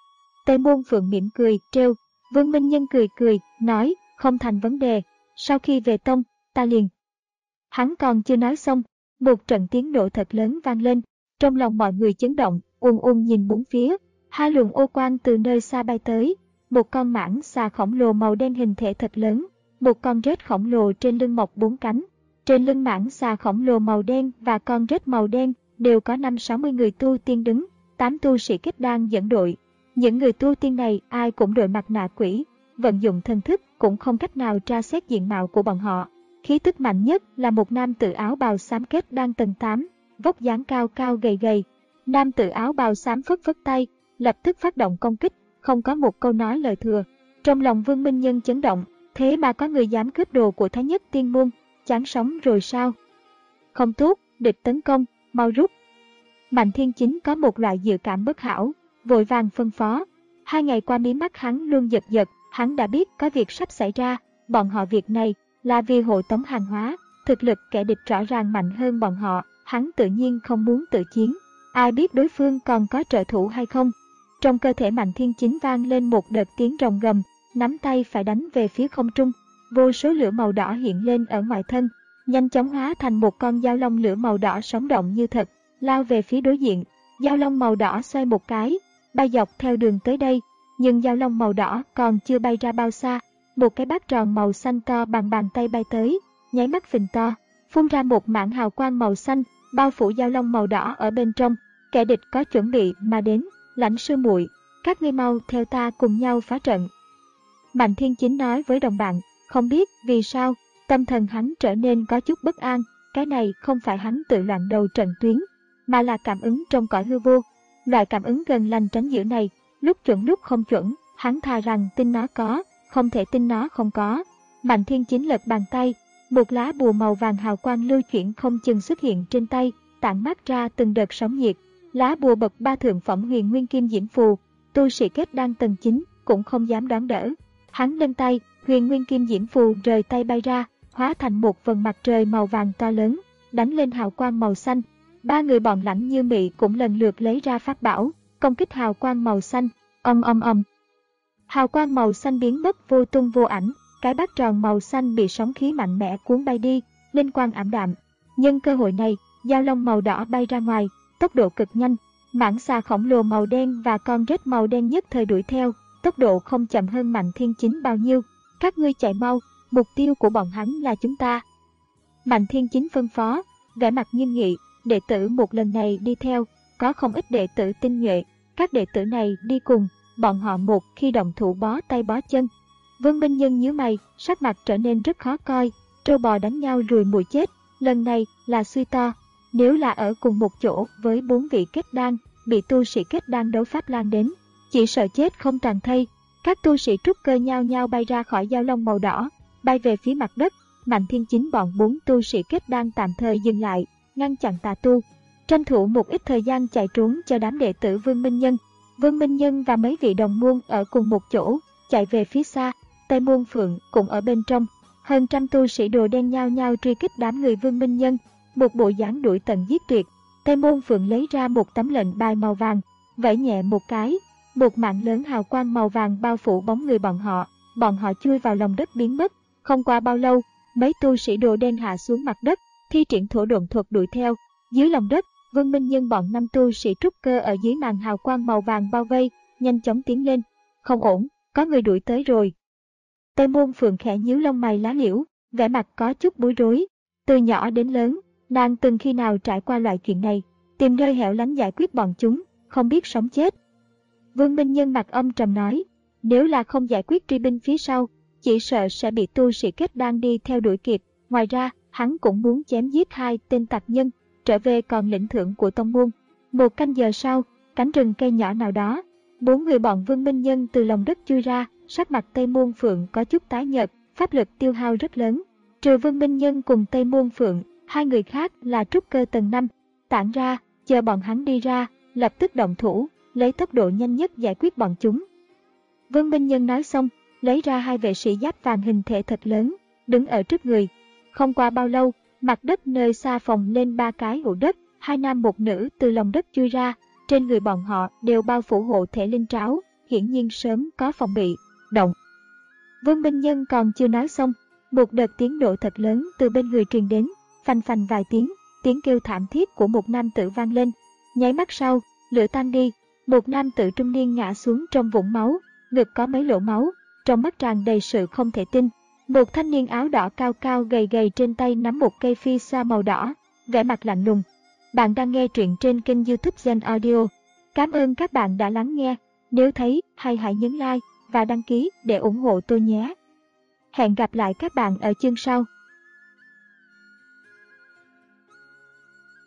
Tây Môn Phượng mỉm cười, trêu. Vương Minh Nhân cười cười, nói, không thành vấn đề, sau khi về tông, ta liền. Hắn còn chưa nói xong, một trận tiếng nổ thật lớn vang lên, trong lòng mọi người chấn động, ùn ùn nhìn bốn phía, hai luồng ô quang từ nơi xa bay tới, một con mãng xà khổng lồ màu đen hình thể thật lớn, một con rết khổng lồ trên lưng mọc bốn cánh. Trên lưng mãng xà khổng lồ màu đen và con rết màu đen đều có năm sáu mươi người tu tiên đứng, tám tu sĩ kết đan dẫn đội. Những người tu tiên này ai cũng đội mặt nạ quỷ, vận dụng thần thức cũng không cách nào tra xét diện mạo của bọn họ. Khí tức mạnh nhất là một nam tử áo bào xám kết đan tầng tám, vóc dáng cao cao gầy gầy. Nam tử áo bào xám phất phất tay, lập tức phát động công kích, không có một câu nói lời thừa. Trong lòng Vương Minh Nhân chấn động, thế mà có người dám cướp đồ của Thái Nhất Tiên Môn, chán sống rồi sao? Không tốt, địch tấn công, mau rút. Mạnh Thiên Chính có một loại dự cảm bất hảo, vội vàng phân phó. Hai ngày qua mí mắt hắn luôn giật giật, hắn đã biết có việc sắp xảy ra, bọn họ việc này là vì hộ tống hàng hóa, thực lực kẻ địch rõ ràng mạnh hơn bọn họ, hắn tự nhiên không muốn tự chiến. Ai biết đối phương còn có trợ thủ hay không? Trong cơ thể Mạnh Thiên Chính vang lên một đợt tiếng rồng gầm, nắm tay phải đánh về phía không trung. Vô số lửa màu đỏ hiện lên ở ngoài thân, nhanh chóng hóa thành một con dao long lửa màu đỏ sống động như thật, lao về phía đối diện. Dao long màu đỏ xoay một cái, bay dọc theo đường tới đây, nhưng dao long màu đỏ còn chưa bay ra bao xa, một cái bát tròn màu xanh to bằng bàn tay bay tới, nháy mắt phình to, phun ra một mảng hào quang màu xanh, bao phủ dao long màu đỏ ở bên trong. Kẻ địch có chuẩn bị mà đến, Lãnh sư muội, các ngươi mau theo ta cùng nhau phá trận. Mạnh Thiên Chính nói với đồng bạn, không biết vì sao, tâm thần hắn trở nên có chút bất an, cái này không phải hắn tự loạn đầu trận tuyến, mà là cảm ứng trong cõi hư vô. Loại cảm ứng gần lành tránh dữ này, lúc chuẩn lúc không chuẩn, hắn thà rằng tin nó có, không thể tin nó không có. Mạnh Thiên Chính lật bàn tay, một lá bùa màu vàng hào quang lưu chuyển không chừng xuất hiện trên tay, tản mát ra từng đợt sóng nhiệt. Lá bùa bậc ba thượng phẩm huyền nguyên kim diễm phù, tu sĩ kết đan tầng chín cũng không dám đón đỡ. Hắn nâng tay, huyền nguyên kim diễm phù rời tay bay ra, hóa thành một vầng mặt trời màu vàng to lớn, đánh lên hào quang màu xanh. Ba người bọn Lãnh Như Mị cũng lần lượt lấy ra pháp bảo, công kích hào quang màu xanh. Ầm ầm ầm. Hào quang màu xanh biến mất vô tung vô ảnh, cái bát tròn màu xanh bị sóng khí mạnh mẽ cuốn bay đi, linh quang ảm đạm. Nhân cơ hội này, dao long màu đỏ bay ra ngoài, tốc độ cực nhanh, mãng xà khổng lồ màu đen và con rết màu đen nhất thời đuổi theo, tốc độ không chậm hơn Mạnh Thiên Chính bao nhiêu. Các ngươi chạy mau, mục tiêu của bọn hắn là chúng ta. Mạnh Thiên Chính phân phó, vẻ mặt nghiêm nghị, đệ tử một lần này đi theo, có không ít đệ tử tinh nhuệ, các đệ tử này đi cùng, bọn họ một khi động thủ bó tay bó chân. Vương Minh Nhân nhíu mày, sắc mặt trở nên rất khó coi, trâu bò đánh nhau ruồi mùi chết, lần này là suy to. Nếu là ở cùng một chỗ với bốn vị kết đan, bị tu sĩ kết đan đấu pháp lan đến, chỉ sợ chết không toàn thây. Các tu sĩ trúc cơ nhao nhao bay ra khỏi dao long màu đỏ, bay về phía mặt đất. Mạnh Thiên Chính bọn bốn tu sĩ kết đan tạm thời dừng lại, ngăn chặn tà tu, tranh thủ một ít thời gian chạy trốn cho đám đệ tử Vương Minh Nhân. Vương Minh Nhân và mấy vị đồng môn ở cùng một chỗ, chạy về phía xa. Tây Môn Phượng cũng ở bên trong. Hơn trăm tu sĩ đồ đen nhao nhao truy kích đám người Vương Minh Nhân, một bộ dáng đuổi tận giết tuyệt. Tây Môn Phượng lấy ra một tấm lệnh bài màu vàng, vẫy nhẹ một cái, một mảng lớn hào quang màu vàng bao phủ bóng người bọn họ. Bọn họ chui vào lòng đất biến mất. Không qua bao lâu, mấy tu sĩ đồ đen hạ xuống mặt đất, thi triển thổ độn thuật đuổi theo. Dưới lòng đất, Vương Minh Nhân bọn năm tu sĩ trúc cơ ở dưới màn hào quang màu vàng bao vây, nhanh chóng tiến lên. Không ổn, có người đuổi tới rồi. Tây Môn Phượng khẽ nhíu lông mày lá liễu, vẻ mặt có chút bối rối. Từ nhỏ đến lớn, nàng từng khi nào trải qua loại chuyện này, tìm nơi hẻo lánh giải quyết bọn chúng, không biết sống chết. Vương Minh Nhân mặt âm trầm nói, nếu là không giải quyết truy binh phía sau, chỉ sợ sẽ bị tu sĩ kết đan đi theo đuổi kịp. Ngoài ra, hắn cũng muốn chém giết hai tên tặc nhân, trở về còn lĩnh thưởng của tông môn. Một canh giờ sau, cánh rừng cây nhỏ nào đó, bốn người bọn Vương Minh Nhân từ lòng đất chui ra, sắc mặt Tây Môn Phượng có chút tái nhợt, pháp lực tiêu hao rất lớn. Trừ Vương Minh Nhân cùng Tây Môn Phượng, hai người khác là trúc cơ tầng năm, tản ra, chờ bọn hắn đi ra, lập tức động thủ, lấy tốc độ nhanh nhất giải quyết bọn chúng. Vương Minh Nhân nói xong, lấy ra hai vệ sĩ giáp vàng hình thể thật lớn, đứng ở trước người. Không qua bao lâu, mặt đất nơi xa phồng lên ba cái hũ đất, hai nam một nữ từ lòng đất chui ra, trên người bọn họ đều bao phủ hộ thể linh tráo, hiển nhiên sớm có phòng bị, động. Vương Minh Nhân còn chưa nói xong, một đợt tiếng nổ thật lớn từ bên người truyền đến, phanh phanh vài tiếng, tiếng kêu thảm thiết của một nam tử vang lên. Nháy mắt sau, lửa tan đi, một nam tử trung niên ngã xuống trong vũng máu, ngực có mấy lỗ máu, trong mắt tràn đầy sự không thể tin. Một thanh niên áo đỏ cao cao gầy gầy trên tay nắm một cây phi xoa màu đỏ, vẻ mặt lạnh lùng. Bạn đang nghe truyện trên kênh YouTube Gen Audio. Cảm ơn các bạn đã lắng nghe. Nếu thấy hay hãy nhấn like và đăng ký để ủng hộ tôi nhé. Hẹn gặp lại các bạn ở chương sau.